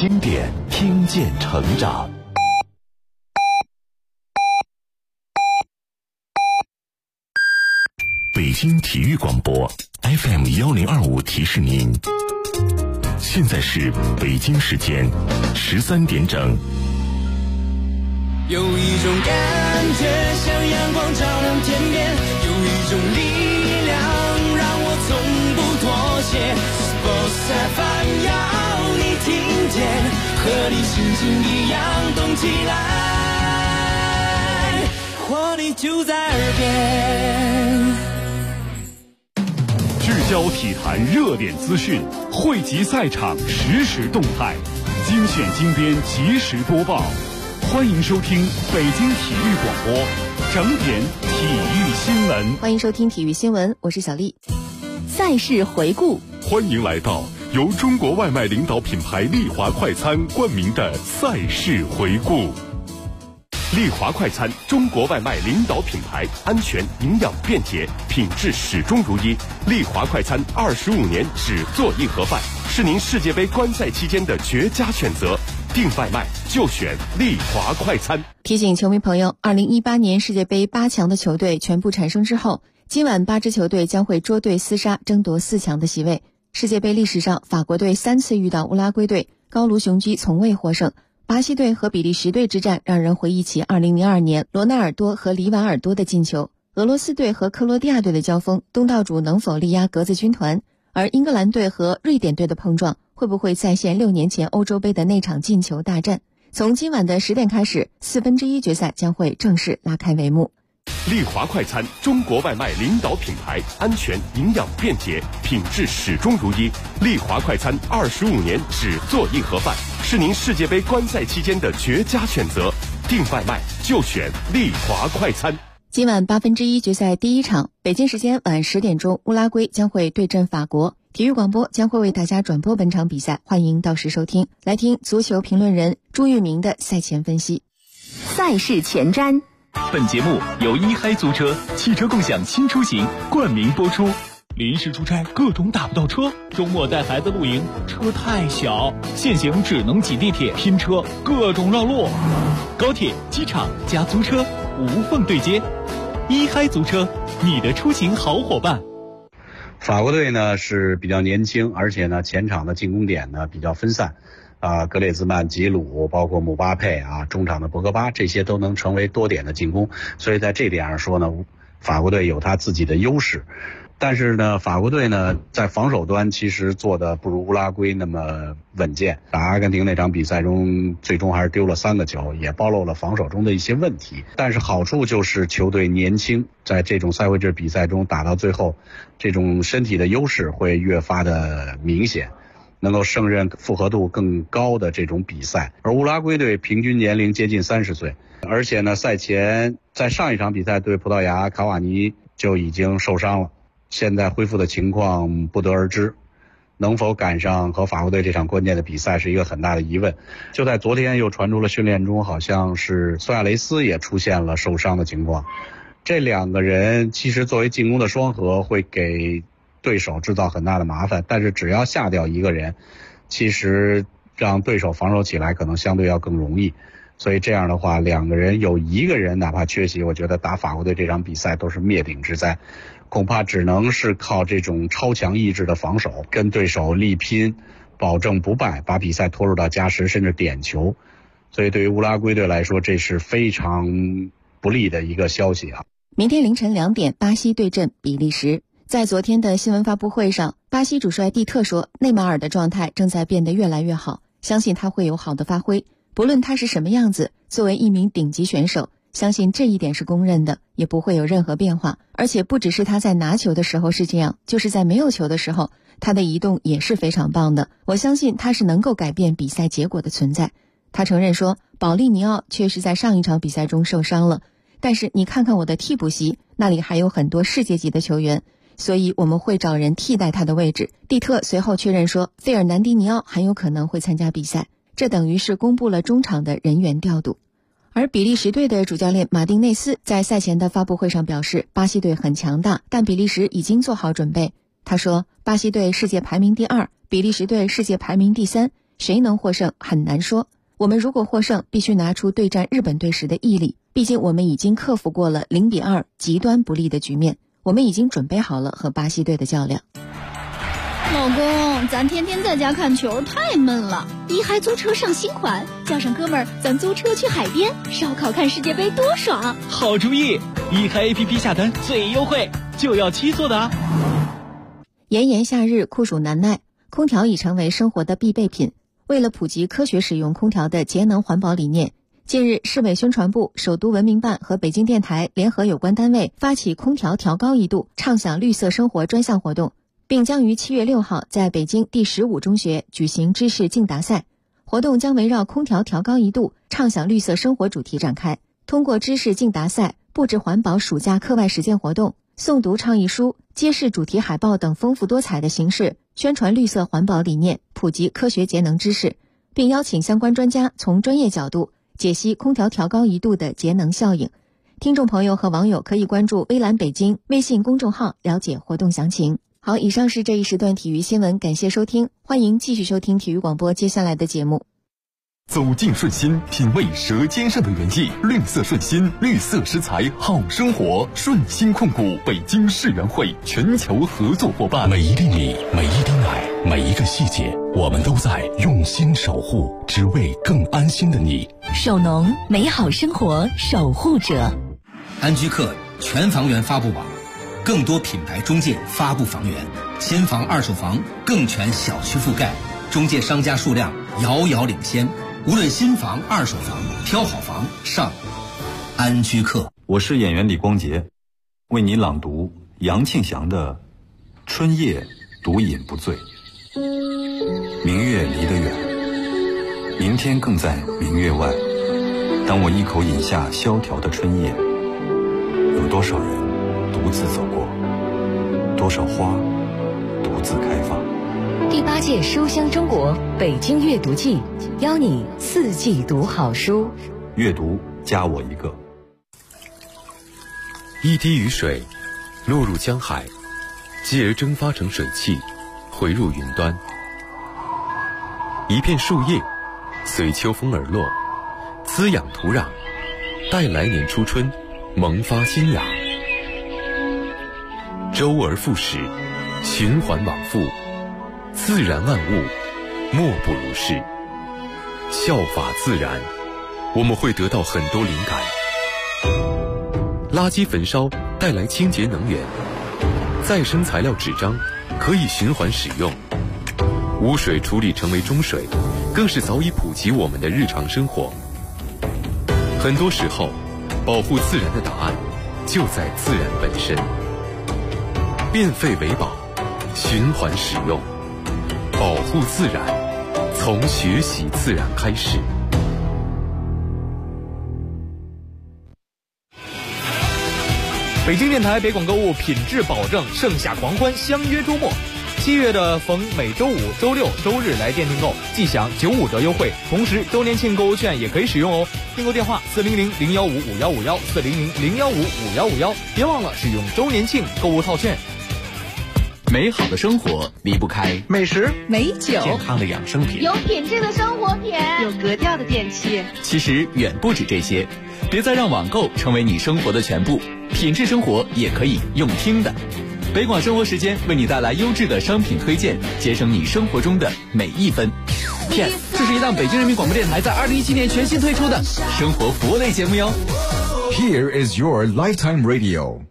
经典，听见成长。北京体育广播 FM1025提示您，现在是北京时间13点整。 有一种感觉像阳光照亮天边，有一种力量让我从不妥协。Sports FM 要你听见，和你心情一样动起来，活力就在耳边。 聚焦体坛热点资讯，汇集赛场实时动态，精选精编及时播报。欢迎收听北京体育广播整点体育新闻。 欢迎收听体育新闻，我是小丽。赛事回顾， 欢迎来到由中国外卖领导品牌丽华快餐冠名的赛事回顾。丽华快餐，中国外卖领导品牌，安全、营养、便捷，品质始终如一。丽华快餐25年只做一盒饭，是您世界杯观赛期间的绝佳选择。订外卖就选丽华快餐。 提醒球迷朋友，2018年世界杯8强的球队全部产生之后，今晚8支球队将会捉对厮杀，争夺4强的席位。世界杯历史上，法国队3次遇到乌拉圭队，高卢雄鸡从未获胜。巴西队和比利时队之战让人回忆起2002年罗纳尔多和里瓦尔多的进球。俄罗斯队和克罗地亚队的交锋，东道主能否力压格子军团？而英格兰队和瑞典队的碰撞，会不会再现6年前欧洲杯的那场进球大战？从今晚的10点开始，1/4决赛将会正式拉开帷幕。 丽华快餐，中国外卖领导品牌，安全、营养、便捷，品质始终如一。丽华快餐25年只做一盒饭，是您世界杯观赛期间的绝佳选择。订外卖就选丽华快餐。 今晚1/8决赛第一场，北京时间晚10点钟，乌拉圭将会对阵法国。体育广播将会为大家转播本场比赛，欢迎到时收听。来听足球评论人朱玉明的赛前分析。 赛事前瞻。 本节目由一嗨租车汽车共享新出行冠名播出。临时出差各种打不到车，周末带孩子露营车太小，现行只能挤地铁拼车，各种绕路。高铁、机场加租车无缝对接，一嗨租车，你的出行好伙伴。 法国队呢是比较年轻，而且呢前场的进攻点呢比较分散，格列兹曼、吉鲁，包括姆巴佩中场的博格巴，这些都能成为多点的进攻，所以在这点上说呢，法国队有他自己的优势。但是呢，法国队呢在防守端其实做的不如乌拉圭那么稳健。打阿根廷那场比赛中，最终还是丢了3个球，也暴露了防守中的一些问题。但是好处就是球队年轻，在这种赛会制比赛中打到最后，这种身体的优势会越发的明显，能够胜任复合度更高的这种比赛。而乌拉圭队平均年龄接近30岁，而且呢赛前在上一场比赛对葡萄牙，卡瓦尼就已经受伤了，现在恢复的情况不得而知，能否赶上和法国队这场关键的比赛是一个很大的疑问。就在昨天又传出了训练中，好像是苏亚雷斯也出现了受伤的情况。这2个人其实作为进攻的双核会给对手制造很大的麻烦，但是只要下掉一个人，其实让对手防守起来可能相对要更容易。所以这样的话，2个人有1个人哪怕缺席，我觉得打法国队这场比赛都是灭顶之灾，恐怕只能是靠这种超强意志的防守跟对手力拼，保证不败，把比赛拖入到加时甚至点球。所以对于乌拉圭队来说，这是非常不利的一个消息啊。 明天凌晨2点，巴西对阵比利时。在昨天的新闻发布会上，巴西主帅蒂特说，内马尔的状态正在变得越来越好，相信他会有好的发挥，不论他是什么样子，作为一名顶级选手，相信这一点是公认的，也不会有任何变化。而且不只是他在拿球的时候是这样，就是在没有球的时候，他的移动也是非常棒的。我相信他是能够改变比赛结果的存在。他承认说，保利尼奥确实在上一场比赛中受伤了，但是你看看我的替补席，那里还有很多世界级的球员，所以我们会找人替代他的位置。蒂特随后确认说，费尔南迪尼奥很有可能会参加比赛，这等于是公布了中场的人员调度。而比利时队的主教练马丁内斯在赛前的发布会上表示，巴西队很强大，但比利时已经做好准备。他说，巴西队世界排名第2，比利时队世界排名第3， 谁能获胜很难说。我们如果获胜，必须拿出对战日本队时的毅力，毕竟我们已经克服过了0-2极端不利的局面，我们已经准备好了和巴西队的较量。 老公，咱天天在家看球太闷了，一嗨租车上新款，叫上哥们儿，咱租车去海边烧烤看世界杯多爽！ 好主意，一嗨 APP 下单最优惠，就要7座的啊！ 炎炎夏日酷暑难耐，空调已成为生活的必备品。为了普及科学使用空调的节能环保理念，近日市委宣传部、首都文明办和北京电台联合有关单位发起空调调高1度畅享绿色生活专项活动，并将于7月6号在北京第15中学举行知识竞答赛。活动将围绕空调调高1度畅享绿色生活主题展开，通过知识竞答赛、布置环保暑假课外实践活动、诵读倡议书、揭示主题海报等丰富多彩的形式，宣传绿色环保理念，普及科学节能知识，并邀请相关专家从专业角度解析空调调高1度的节能效应。听众朋友和网友可以关注微蓝北京微信公众号了解活动详情。好，以上是这一时段体育新闻，感谢收听，欢迎继续收听体育广播接下来的节目。 走进顺心，品味舌尖上的原意。绿色顺心，绿色食材好生活。顺心控股北京世园会全球合作伙伴。 每一粒米，每一滴奶，每一个细节，我们都在用心守护，只为更安心的你。 首农，美好生活守护者。 安居客全房源发布网，更多品牌中介发布房源，新房、二手房更全小区覆盖，中介商家数量遥遥领先。无论新房、二手房，挑好房上安居客。 我是演员李光洁，为你朗读杨庆祥的《春夜独饮不醉》。明月离得远，明天更在明月外。当我一口饮下萧条的春夜，有多少人独自走过，多少花独自开放。 第8届书香中国北京阅读季，邀你4季读好书。 阅读加我一个。 一滴雨水落入江海，继而蒸发成水汽，回入云端。一片树叶随秋风而落，滋养土壤，待来年初春萌发新芽。周而复始，循环往复，自然万物莫不如是。效法自然，我们会得到很多灵感。垃圾焚烧带来清洁能源，再生材料纸张可以循环使用，污水处理成为中水，更是早已普及我们的日常生活。很多时候，保护自然的答案就在自然本身。变废为宝，循环使用，保护自然，从学习自然开始。 北京电台北广购物品质保证，盛夏狂欢，相约周末。7月的逢每周五、周六、周日来店订购，即享95折优惠，同时周年庆购物券也可以使用哦。订购电话400-015-5151，400-015-5151，别忘了使用周年庆购物套券。 美好的生活离不开美食、 美酒、 健康的养生品， 有品质的生活品， 有格调的电器。 其实远不止这些，别再让网购成为你生活的全部，品质生活也可以用听的。北广生活时间为你带来优质的商品推荐，节省你生活中的每一分。这是一档北京人民广播电台在2017年全新推出的生活服务类节目哟。 Here is your lifetime radio。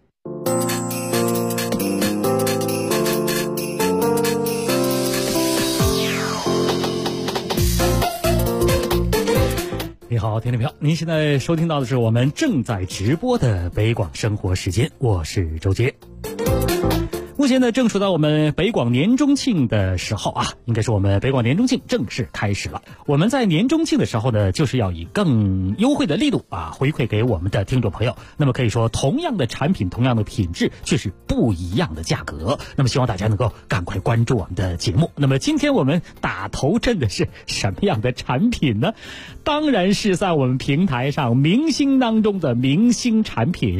你好，听众朋友，您现在收听到的是我们正在直播的北广生活时间，我是周杰。目前呢，正处到我们北广年中庆的时候啊，应该是我们北广年中庆正式开始了。我们在年中庆的时候呢，就是要以更优惠的力度啊，回馈给我们的听众朋友。那么可以说，同样的产品，同样的品质，却是不一样的价格。那么希望大家能够赶快关注我们的节目。那么今天我们打头阵的是什么样的产品呢？当然是在我们平台上明星当中的明星产品。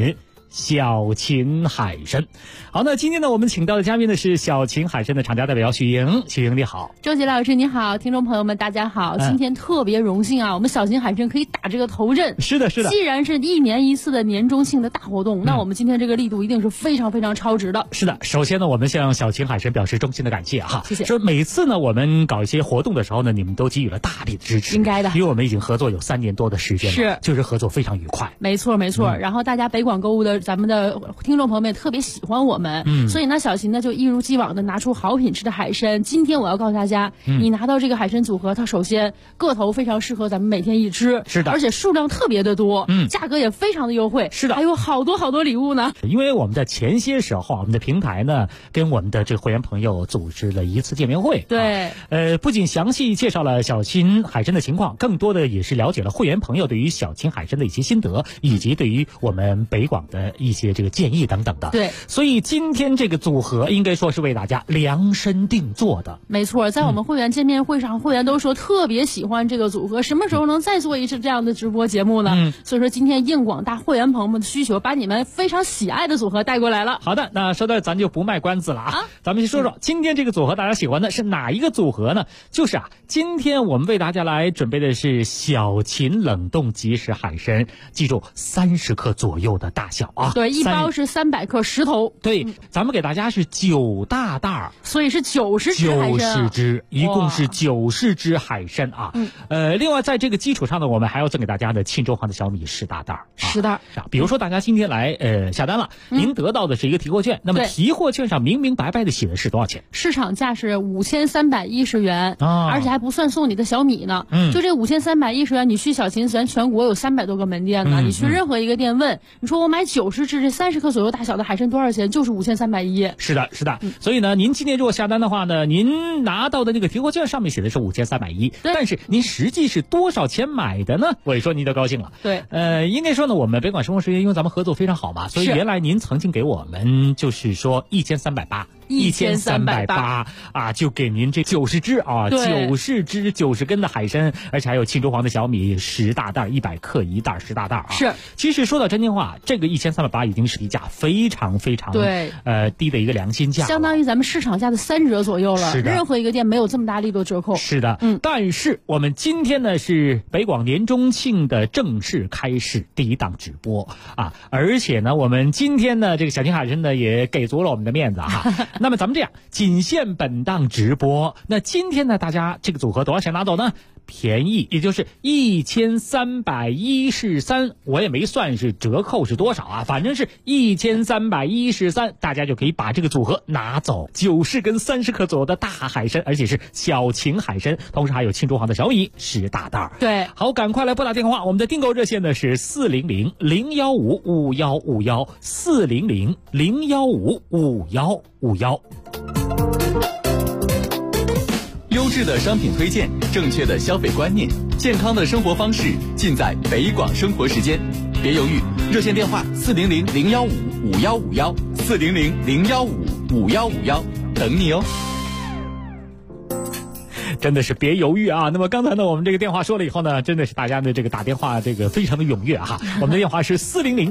小秦海参。好，那今天呢，我们请到的嘉宾呢是小秦海参的厂家代表许莹。许莹你好。 周杰老师你好，听众朋友们大家好，今天特别荣幸啊，我们小秦海参可以打这个头阵。 是的，是的。 既然是1年1次的年中庆的大活动，那我们今天这个力度一定是非常非常超值的。 是的，首先呢，我们向小秦海参表示衷心的感谢哈， 谢谢。 说每次呢，我们搞一些活动的时候呢，你们都给予了大力的支持， 应该的， 因为我们已经合作有3年多的时间了， 是， 就是合作非常愉快。 没错没错。然后大家北广购物的咱们的听众朋友们也特别喜欢我们，所以呢，小秦呢就一如既往的拿出好品质的海参。今天我要告诉大家，你拿到这个海参组合，它首先个头非常适合咱们每天一吃， 是的， 而且数量特别的多，价格也非常的优惠， 是的， 还有好多好多礼物呢。 因为我们在前些时候，我们的平台呢跟我们的这个会员朋友组织了一次见面会， 对， 不仅详细介绍了小秦海参的情况，更多的也是了解了会员朋友对于小秦海参的一些心得，以及对于我们北广的一些这个建议等等的。 对， 所以今天这个组合应该说是为大家量身定做的。 没错，在我们会员见面会上，会员都说特别喜欢这个组合，什么时候能再做一次这样的直播节目呢？所以说今天应广大会员朋友们的需求，把你们非常喜爱的组合带过来了。 好的，那说到咱就不卖关子了啊，咱们先说说今天这个组合大家喜欢的是哪一个组合呢？就是今天我们为大家来准备的是小秦冷冻即食海参，记住30克左右的大小啊。 对，一包是300克10头。 对，咱们给大家是9大袋， 所以是90只海参 ，90只，一共是90只海参啊。另外在这个基础上呢，我们还要赠给大家的沁州黄的小米10大袋 ，10袋。 比如说大家今天来下单了，您得到的是一个提货券，那么提货券上明明白白的写的是多少钱？ 市场价是5310元，而且还不算送你的小米呢。就这5310元，你去小秦咱全国有300多个门店呢，你去任何一个店问，你说我买90只这30克左右大小的海参多少钱？就是5310。 是的，是的。所以呢，您今天如果下单的话呢，您拿到的那个提货券上面写的是5310，但是您实际是多少钱买的呢？我一说您就高兴了。 对， 应该说呢，我们北广生活时间因为咱们合作非常好嘛，所以原来您曾经给我们就是说1380啊，就给您这90只啊，90只90根的海参，而且还有沁州黄的小米10大袋，100克一袋10大袋啊。 是， 其实说到真心话，这个1380已经是低价，非常非常对低的一个良心价， 相当于咱们市场价的3折左右了。 是的， 任何一个店没有这么大力度折扣。 是的，但是我们今天呢是北广年中庆的正式开始第一档直播啊，而且呢我们今天呢这个小秦海参呢也给足了我们的面子啊。那么咱们这样，仅限本档直播。那今天呢大家这个组合多少钱拿走呢？便宜，也就是1313，我也没算是折扣是多少啊，反正是1313，大家就可以把这个组合拿走，90根30克左右的大海参，而且是小秦海参，同时还有沁州黄的小米10大袋。 对， 好，赶快来拨打电话，我们的订购热线呢是400-015-5151，400-015-5151。 优质的商品推荐，正确的消费观念，健康的生活方式，尽在北广生活时间。别犹豫，热线电话400-015-5151，400-015-5151，等你哦。 真的是别犹豫啊！那么刚才呢，我们这个电话说了以后呢，真的是大家的这个打电话这个非常的踊跃哈。我们的电话是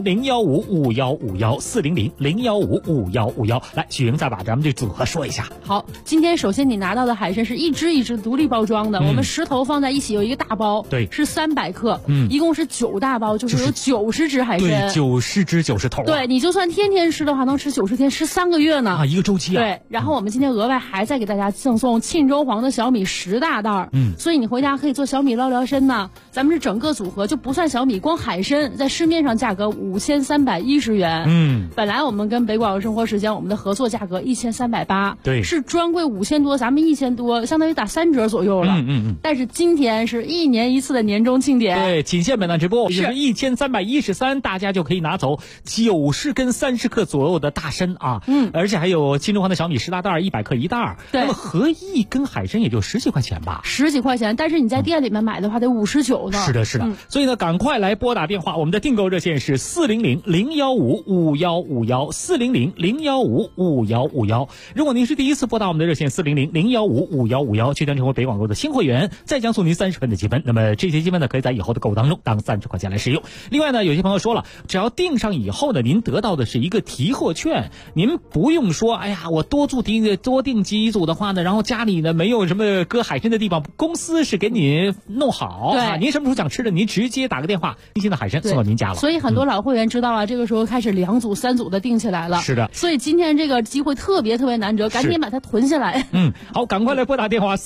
400-015-5151，400-015-5151。来，许莹再把咱们这组合说一下。 好，今天首先你拿到的海参是一只一只独立包装的，我们10头放在一起有一个大包， 对， 是300克，一共是9大包，就是有90只海参， 对，90只90头。 对，你就算天天吃的话，能吃90天，吃3个月呢啊，一个周期啊。 对，然后我们今天额外还再给大家赠送沁州黄的小米10大袋，所以你回家可以做小米捞聊参呢。咱们是整个组合就不算小米，光海参在市面上价格5310元，本来我们跟北广生活时间我们的合作价格1380， 对， 是专柜5000多，咱们1000多，相当于打3折左右了。但是今天是1年1次的年终庆典， 对，仅限本档直播，也就是1313，大家就可以拿走90根30克左右的大参啊，而且还有沁州黄的小米10大袋，100克一袋，那么合1根海参也就19 几块钱吧 ，10几块钱，但是你在店里面买的话得59呢。 是的，是的。所以呢，赶快来拨打电话，我们的订购热线是400-015-5151，400-015-5151。如果您是第一次拨打我们的热线400-015-5151，就将成为北广购的新会员，再将送您30分的积分。那么这些积分呢，可以在以后的购物当中当30块钱来使用。另外呢，有些朋友说了，只要订上以后呢，您得到的是一个提货券，您不用说，哎呀，我多订几组的话呢，然后家里呢没有什么搁海参的地方，公司是给你弄好， 对， 您什么时候想吃的，您直接打个电话，新鲜的海参送到您家了。 所以很多老会员知道啊，这个时候开始2组、3组的订起来了。 是的， 所以今天这个机会特别难得，赶紧把它囤下来。 好，赶快来拨打电话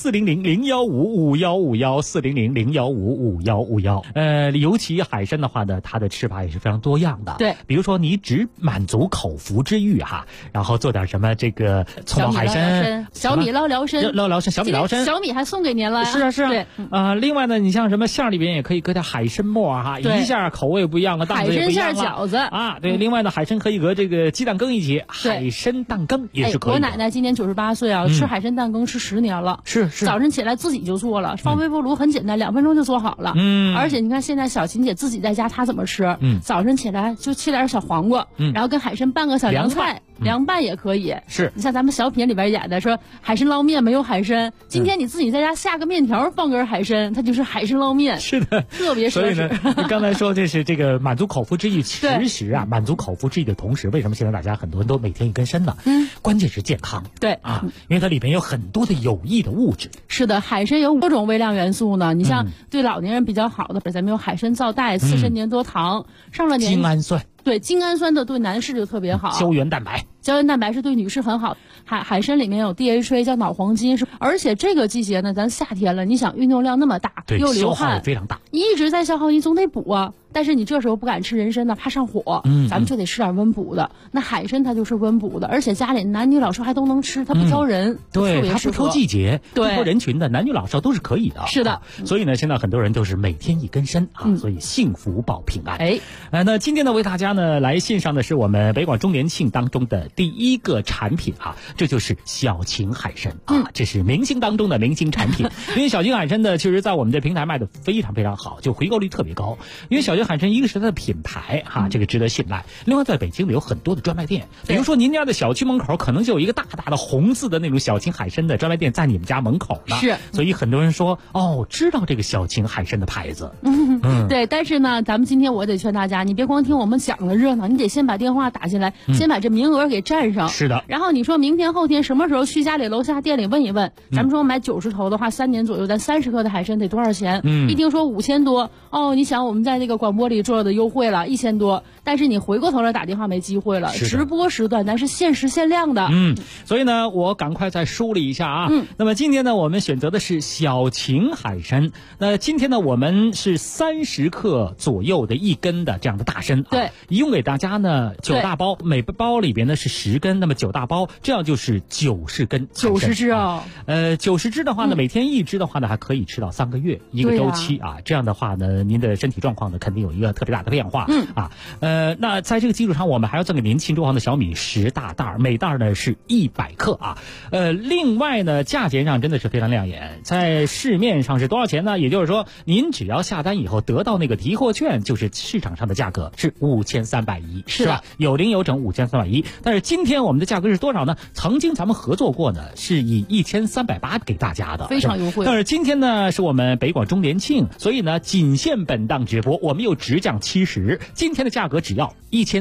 400-015-5151，400-015-5151。尤其海参的话呢，它的吃法也是非常多样的。 对， 比如说你只满足口腹之欲哈，然后做点什么这个葱爆海参、 小米捞辽参、 小米辽参， 小米还送给您了。 是啊。 对， 另外呢，你像什么馅里边也可以搁点海参末哈，一下口味不一样了，档次也不一样了。 海参馅饺子啊，对。另外呢，海参可以搁这个鸡蛋羹一起，海参蛋羹也是可以的。 我奶奶今年98岁啊，吃海参蛋羹吃10年了。 是。 早晨起来自己就做了，放微波炉很简单，2分钟就做好了。而且你看现在小琴姐自己在家，她怎么吃？早晨起来就切点小黄瓜，然后跟海参拌个小凉菜，凉拌也可以。 是。 你像咱们小品里边演的说海参捞面没有海参，今天你自己在家下个面条放根海参，它就是海参捞面。 是的， 特别所以呢，你刚才说这是这个满足口腹之欲，其实啊，满足口腹之欲的同时，为什么现在大家很多人都每天一根参呢？关键是健康。 对啊，因为它里面有很多的有益的物质。 是的，海参有多种微量元素呢。你像对老年人比较好的，咱们有海参皂苷、刺参粘多糖，上了年精氨酸。 对，精氨酸的对男士就特别好。 胶原蛋白是对女士很好。海参里面有 DHA 叫脑黄金，而且这个季节呢，咱夏天了，你想运动量那么大，又流汗， 消耗非常大， 你一直在消耗，你总得补啊。但是你这时候不敢吃人参呢，怕上火，咱们就得吃点温补的。那海参它就是温补的，而且家里男女老少还都能吃，它不挑人， 对，它不挑季节， 对， 不挑人群的，男女老少都是可以的。 是的， 所以呢，现在很多人都是每天一根参啊，所以幸福保平安。那今天呢，为大家呢来献上的是我们北广周年庆当中的第一个产品啊，这就是小秦海参啊，这是明星当中的明星产品。因为小秦海参呢，其实在我们的平台卖的非常非常好，就回购率特别高。因为小秦海参一个是它的品牌哈，这个值得信赖。另外，在北京有很多的专卖店，比如说您家的小区门口可能就有一个大大的红字的那种小秦海参的专卖店在你们家门口呢。 是， 所以很多人说知道这个小秦海参的牌子。 对，但是呢，咱们今天我得劝大家，你别光听我们讲的热闹，你得先把电话打进来，先把这名额给占上。 是的。 然后你说明天后天什么时候去家里楼下店里问一问，咱们说买90头的话，3年左右，咱30克的海参得多少钱？一听说5000多，你想我们在那个广播里做的优惠了1000多，但是你回过头来打电话没机会了。直播时段咱是限时限量的。 所以呢，我赶快再梳理一下啊。那么今天呢，我们选择的是小秦海参。那今天呢，我们是30克左右的一根的这样的大参。 对， 一共给大家呢9大包，每包里边呢是10根，那么9大包，这样就是90根。 90只啊 ，90只的话呢，每天1只的话呢，还可以吃到3个月一个周期啊。这样的话呢，您的身体状况呢，肯定有一个特别大的变化。那在这个基础上，我们还要赠给您庆州行的小米10大袋，每袋呢是100克啊。另外呢，价钱上真的是非常亮眼，在市面上是多少钱呢？也就是说，您只要下单以后得到那个提货券，就是市场上的价格是5310，是吧？有零有整5310。但是今天我们的价格是多少呢？曾经咱们合作过呢，是以1380给大家的， 非常优惠。 但是今天呢，是我们北广周年庆，所以呢，仅限本档直播，我们又直降70，今天的价格只要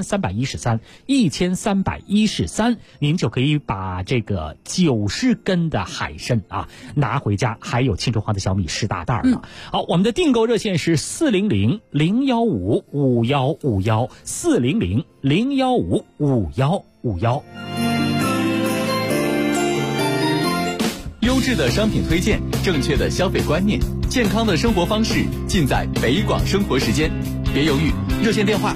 1313，您就可以把这个90根的海参啊拿回家，还有庆州行的小米10大袋呢。好，我们的订购热线是400-015-5151，400-015-5151。 优质的商品推荐，正确的消费观念，健康的生活方式，尽在北广生活时间。别犹豫，热线电话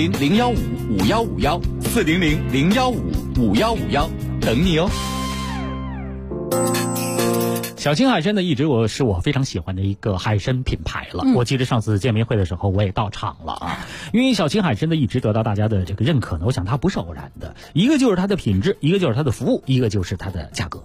400-015-5151，400-015-5151，等你哦。 小秦海参呢，一直是我非常喜欢的一个海参品牌了。我记得上次见面会的时候，我也到场了啊。因为小秦海参呢，一直得到大家的这个认可呢，我想它不是偶然的，一个就是它的品质，一个就是它的服务，一个就是它的价格。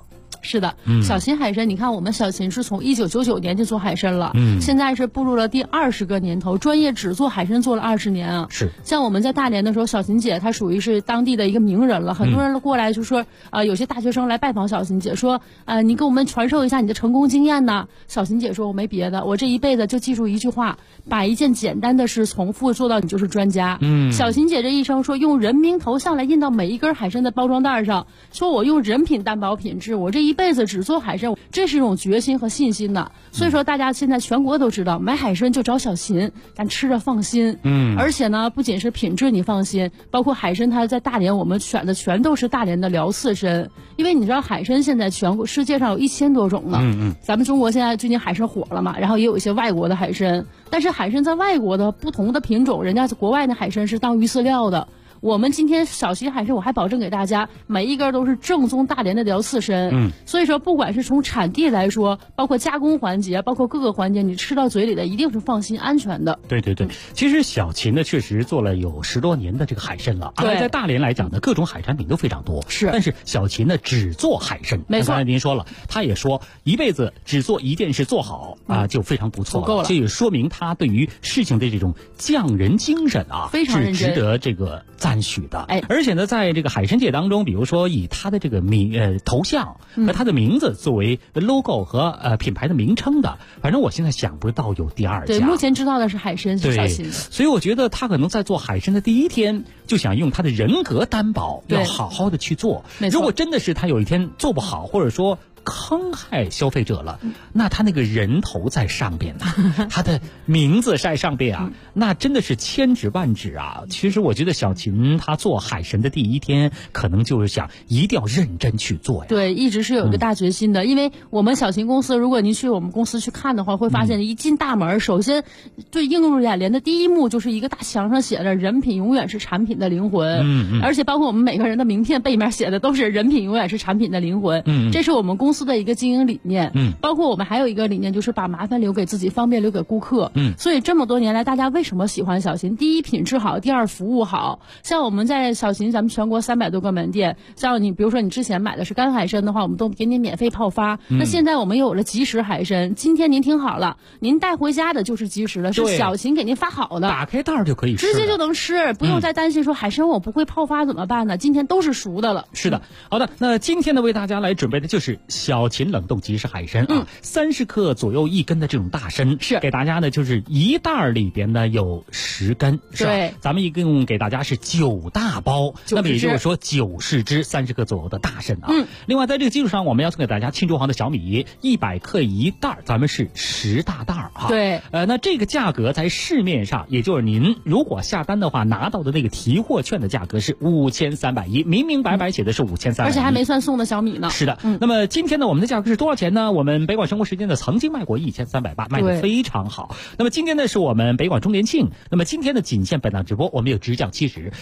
是的，小秦海参，你看我们小秦是从1999年就做海参了，现在是步入了第20个年头，专业只做海参做了20年啊。 是， 像我们在大连的时候，小秦姐她属于是当地的一个名人了，很多人过来就说，有些大学生来拜访小秦姐，说，你给我们传授一下你的成功经验呢。小秦姐说，我没别的，我这一辈子就记住一句话，把一件简单的事重复做到你就是专家。小秦姐这一生说，用人名头像来印到每一根海参的包装袋上，说我用人品担保品质，我这一辈子只做海参，这是一种决心和信心的。所以说大家现在全国都知道，买海参就找小秦，咱吃着放心。而且呢，不仅是品质你放心，包括海参它在大连我们选的全都是大连的辽刺参，因为你知道海参现在全国世界上有1000多种呢。咱们中国现在最近海参火了嘛，然后也有一些外国的海参，但是海参在外国的不同的品种，人家国外的海参是当鱼饲料的。我们今天小秦海参，我还保证给大家每一根都是正宗大连的辽刺参。所以说不管是从产地来说，包括加工环节，包括各个环节，你吃到嘴里的一定是放心安全的。 对，其实小秦呢确实做了有10多年的这个海参了，而在大连来讲呢，各种海产品都非常多。是，但是小秦呢只做海参。没错，刚才您说了，他也说一辈子只做一件事做好就非常不错了，够了。这也说明他对于事情的这种匠人精神非常认真，是值得这个赞许的。而且呢，在这个海参界当中，比如说以他的这个头像和他的名字作为 logo 和品牌的名称的，反正我现在想不到有第2家。 对，目前知道的是海参是小秦的。 所以我觉得他可能在做海参的第一天就想用他的人格担保，要好好的去做。如果真的是他有一天做不好，或者说坑害消费者了，那他那个人头在上边呢，他的名字在上边啊，那真的是千指万指啊。其实我觉得小秦他做海参的第一天，可能就是想一定要认真去做呀。 对，一直是有一个大决心的。因为我们小秦公司，如果您去我们公司去看的话，会发现一进大门，首先对映入眼帘的第一幕就是一个大墙上写着"人品永远是产品的灵魂"，而且包括我们每个人的名片背面写的都是"人品永远是产品的灵魂"。这是我们公司的一个经营理念。包括我们还有一个理念，就是把麻烦留给自己，方便留给顾客。所以这么多年来，大家为什么喜欢小秦？第一，品质好；第二，服务好。像我们在小秦，咱们全国300多个门店，像你比如说你之前买的是干海参的话，我们都给你免费泡发。那现在我们有了即食海参，今天您听好了，您带回家的就是即食的，是小秦给您发好的， 打开袋就可以吃， 直接就能吃，不用再担心说海参我不会泡发怎么办呢？今天都是熟的了。 是的，好的，那今天呢为大家来准备的就是小秦冷冻即食海参30克左右1根的这种大参，是给大家呢就是一袋里边呢有10根，是吧？对，咱们一共给大家是9大包，那么也就是说90只30克左右的大参啊。另外在这个基础上，我们要送给大家庆州黄的小米100克1袋，咱们是10大袋啊。 对， 那这个价格在市面上，也就是您如果下单的话拿到的那个提货券的价格是5310，明明白白写的是5310， 而且还没算送的小米呢。 是的，那么今天呢我们的价格是多少钱呢？我们北广生活时间呢曾经卖过1380，卖得非常好。那么今天呢是我们北广周年庆，那么今天的仅限本档直播，我们有直降70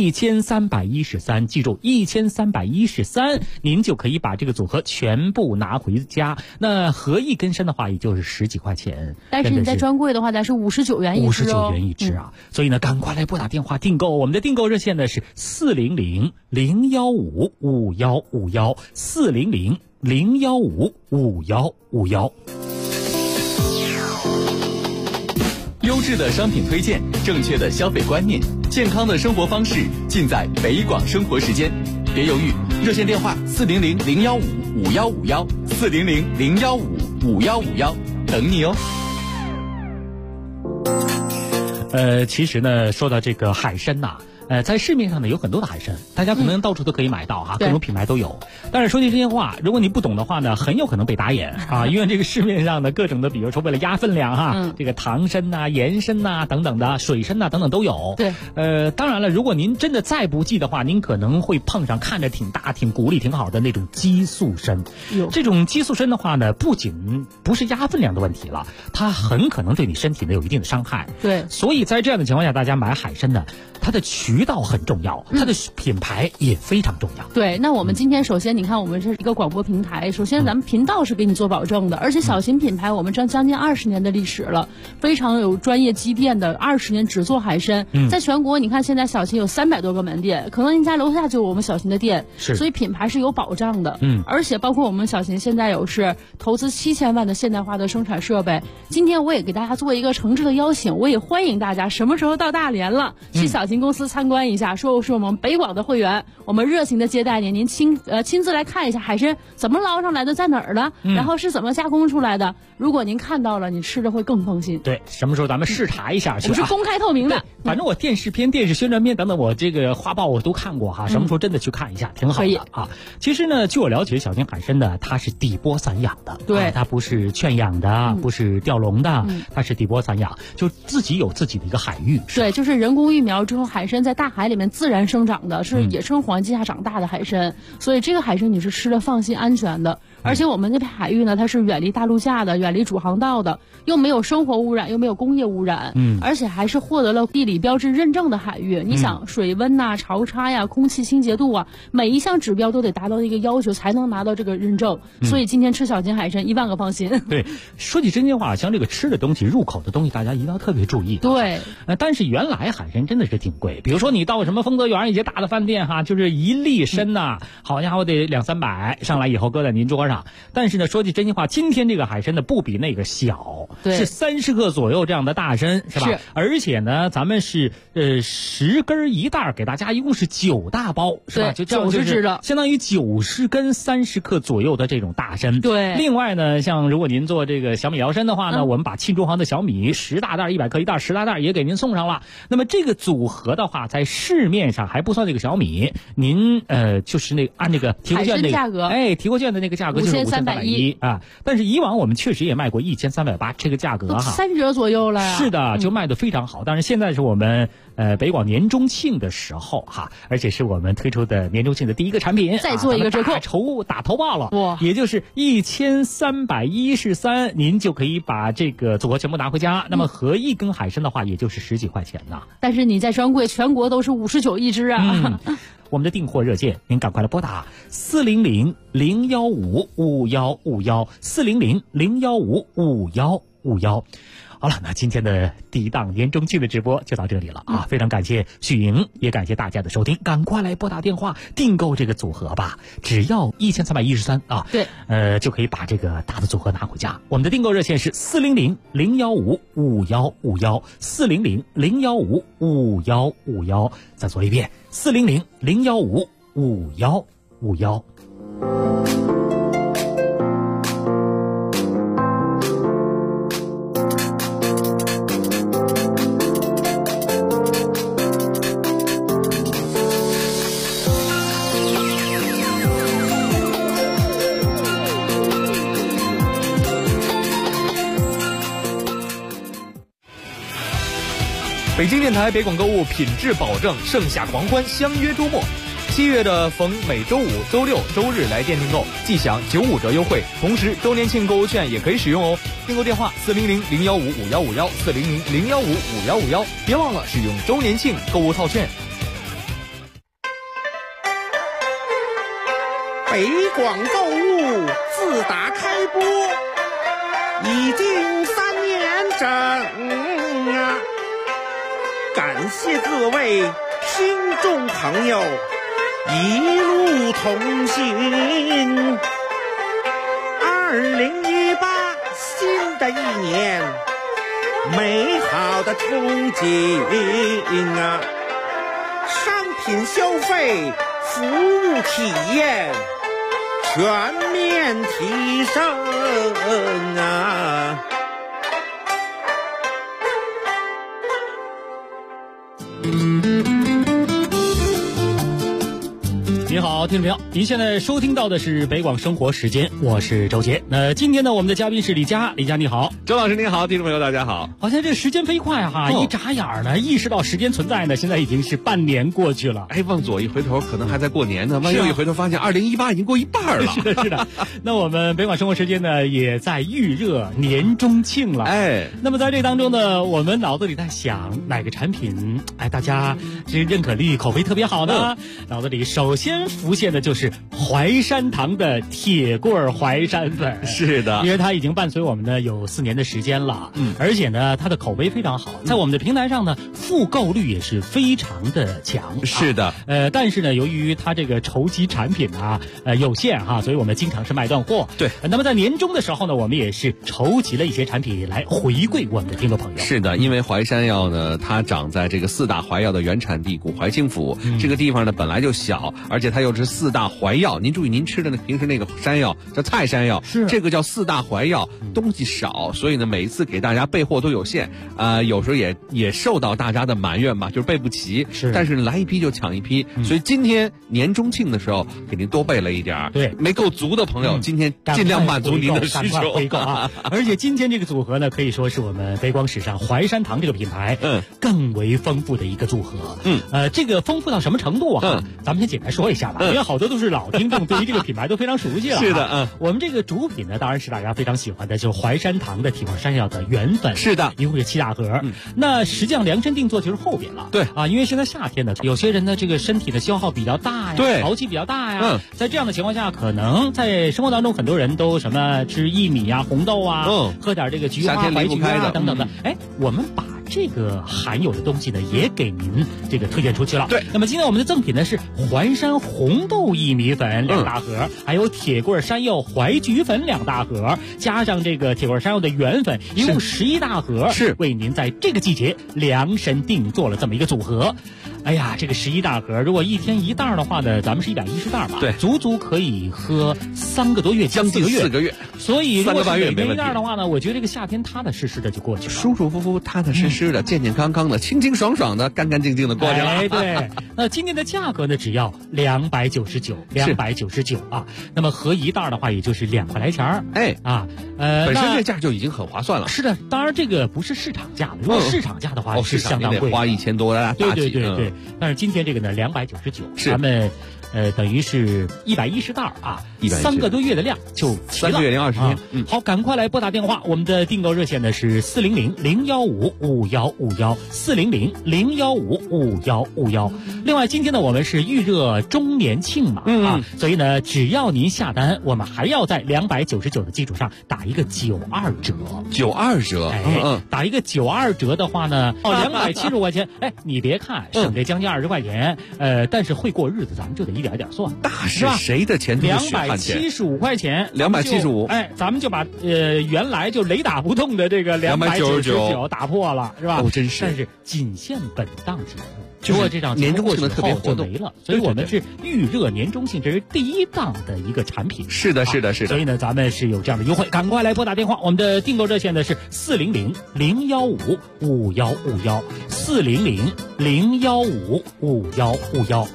1313，记住1313，您就可以把这个组合全部拿回家。那合1根参的话，也就是10几块钱。 但是你在专柜的话，咱是59元一只 ，59元一只啊。所以呢，赶快来拨打电话订购，我们的订购热线呢是400-015-5151，400-015-5151。 优质的商品推荐，正确的消费观念，健康的生活方式，尽在北广生活时间。别犹豫，热线电话400-015-5151，400-015-5151，等你哦。 其实呢，说到这个海参呐，在市面上呢有很多的海参，大家可能到处都可以买到哈，各种品牌都有。但是说句真心话，如果你不懂的话呢，很有可能被打眼啊，因为这个市面上的各种的，比如说为了压分量哈，这个糖参呐、盐参呐等等的，水参呐等等都有。 对， 当然了，如果您真的再不济的话，您可能会碰上看着挺大、挺骨力挺好的那种激素参。这种激素参的话呢，不仅不是压分量的问题了，它很可能对你身体呢有一定的伤害。 对， 所以在这样的情况下，大家买海参呢，它的取渠道很重要，它的品牌也非常重要。 对，那我们今天首先你看，我们是一个广播平台，首先咱们频道是给你做保证的，而且小型品牌我们将近20年的历史了，非常有专业积淀的，20年只做海参，在全国你看现在小型有300多个门店，可能您家楼下就有我们小型的店，所以品牌是有保障的。而且包括我们小型现在有是投资7000万的现代化的生产设备。今天我也给大家做一个诚挚的邀请，我也欢迎大家什么时候到大连了，去小型公司参观一下，说是我们北广的会员，我们热情的接待您，您亲自来看一下海参怎么捞上来的，在哪儿的，然后是怎么加工出来的。如果您看到了，你吃的会更放心。 对，什么时候咱们视察一下去？ 我们是公开透明的。 反正我电视片、电视宣传片等等，我这个画报我都看过哈。什么时候真的去看一下，挺好的啊。其实呢，据我了解，小型海参呢，它是底波散养的， 对， 它不是圈养的，不是钓笼的，它是底波散养，就自己有自己的一个海域。 对，就是人工育苗之后，海参在大海里面自然生长的，是野生环境下长大的海参，所以这个海参你是吃的放心安全的。而且我们这片海域呢，它是远离大陆架的，远离主航道的，又没有生活污染，又没有工业污染，而且还是获得了地理标志认证的海域。你想水温呐、潮差呀、空气清洁度啊，每一项指标都得达到一个要求才能拿到这个认证。所以今天吃小型海参10000个放心。 对，说句真心话，像这个吃的东西、入口的东西，大家一定要特别注意。 对， 但是原来海参真的是挺贵，比如说你到什么丰泽园一些大的饭店哈，就是一粒参呐，好家伙得200-300，上来以后搁在您桌上。但是呢，说句真心话，今天这个海参呢不比那个小，是30克左右这样的大参，是吧？而且呢，咱们是10根1袋，给大家一共是9大包，是吧？就 90只的， 相当于90根30克左右的这种大参。 对。 另外呢，像如果您做这个小米摇参的话呢，我们把沁中航的小米10大袋100克1袋10大袋也给您送上了。那么这个组合的话，在市面上还不算这个小米，您就是那个按那个提货券那个价格， 提货券的那个价格就是5310啊。但是以往我们确实也卖过1380，这个价格哈 3折左右了呀。 是的，就卖得非常好。但是现在是我们北广年中庆的时候哈，而且是我们推出的年中庆的第一个产品， 再做一个折扣， 打头报了，哇，也就是1313，您就可以把这个组合全部拿回家。那么合一根海参的话，也就是10几块钱呢。 但是你在专柜全国都是59一只啊。 我们的订货热线，您赶快来拨打400-015-5151，400-015-5151。好了，那今天的第一档年中庆的直播就到这里了啊！非常感谢许莹，也感谢大家的收听，赶快来拨打电话订购这个组合吧，只要1313啊， 对， 就可以把这个大的组合拿回家。我们的订购热线是400-015-5151，400-015-5151，再说一遍，400-015-5151。 北京电台北广购物品质保证，盛夏狂欢，相约周末。7月的逢每周五、周六、周日来店订购，即享95折优惠，同时周年庆购物券也可以使用哦。订购电话400-015-5151，400-015-5151，别忘了使用周年庆购物套券。 北广购物自打开播已经3年整啊！感谢各位听众朋友一路同行。2018新的一年，美好的憧憬啊！商品消费、服务体验全面提升啊！ 您好，听众朋友，您现在收听到的是北广生活时间，我是周杰。那今天呢，我们的嘉宾是李佳，李佳你好， 周老师您好，听众朋友大家好。 好像这时间飞快哈，一眨眼呢，意识到时间存在呢，现在已经是半年过去了。 哎，往左一回头，可能还在过年呢；往右一回头，发现2018已经过一半了。 是的，是的。那我们北广生活时间呢，也在预热年中庆了。 哎， 那么在这当中呢，我们脑子里在想哪个产品，哎，大家这认可率、口碑特别好呢？脑子里首先浮现的就是淮山堂的铁棍淮山粉。 是的， 因为它已经伴随我们呢有4年的时间了，而且呢它的口碑非常好，在我们的平台上呢复购率也是非常的强。 是的， 但是呢由于它这个筹集产品啊有限哈，所以我们经常是卖断货。 对， 那么在年终的时候呢，我们也是筹集了一些产品来回馈我们的听众朋友。 是的，因为淮山药呢，它长在这个4大淮药的原产地古淮清府，这个地方呢本来就小，而且它又是4大淮药。您注意，您吃的平时那个山药叫菜山药， 是这个叫4大淮药，东西少，所以呢每一次给大家备货都有限，有时候也受到大家的埋怨吧，就是备不齐。 是， 但是来一批就抢一批，所以今天年中庆的时候给您多备了一点。 对， 没够足的朋友，今天尽量满足您的需求。 回购啊！而且今天这个组合呢，可以说是我们北广史上淮山堂这个品牌更为丰富的一个组合。这个丰富到什么程度啊？咱们先简单说一下吧，因为好多都是老听众，对于这个品牌都非常熟悉了。 是的， 我们这个主品呢，当然是大家非常喜欢的，就是淮山堂的铁棍山药的原粉。 是的， 一共是7大盒。那实际上量身定做就是后边了。 对啊，因为现在夏天呢，有些人呢这个身体的消耗比较大呀， 对， 潮气比较大呀。在这样的情况下，可能在生活当中很多人都什么吃薏米啊、红豆啊，喝点这个菊花、白菊啊等等的。哎，我们把这个含有的东西呢，也给您这个推荐出去了。 对， 那么今天我们的赠品呢是淮山红豆薏米粉2大盒，还有铁棍山药淮菊粉2大盒，加上这个铁棍山药的原粉，一共11大盒， 是为您在这个季节量身定做了这么一个组合。哎呀，这个11大盒，如果1天1袋的话呢，咱们是110袋吧？ 对， 足足可以喝3个多月， 将近4个月。 所以如果是每天 1袋的话呢，我觉得这个夏天踏踏实实的就过去了， 舒舒服服、踏踏实实的、健健康康的、清清爽爽的、干干净净的过去了。 哎，对。那今天的价格呢，只要299啊。那么合1袋的话，也就是2块来钱。 哎啊， 本身这价就已经很划算了。 是的，当然这个不是市场价了，如果市场价的话是相当贵的， 花1000多的大几。 对。但是今天这个呢，299，咱们等于是110袋啊，3个多月的量就齐了。 3个月零20天。 好，赶快来拨打电话，我们的订购热线呢是400-015-5151，400-015-5151。另外，今天呢我们是预热周年庆嘛，所以呢只要您下单，我们还要在299的基础上打一个92折。 92折， 打一个92折的话呢，275块钱，哎，你别看省这将近20块钱，但是会过日子，咱们就得一点点算， 是吧？谁的钱都是血汗钱。 275块钱 ，275， 哎，咱们就把原来就雷打不动的这个299打破了，是吧？ 哦，真是。 但是仅限本档节目。 就是过这场年终庆的特别活动就没了，所以我们是预热年中庆，这是第1档的一个产品。 是的。 所以呢，咱们是有这样的优惠，赶快来拨打电话，我们的订购热线呢是400-015-5151，400-015-5151。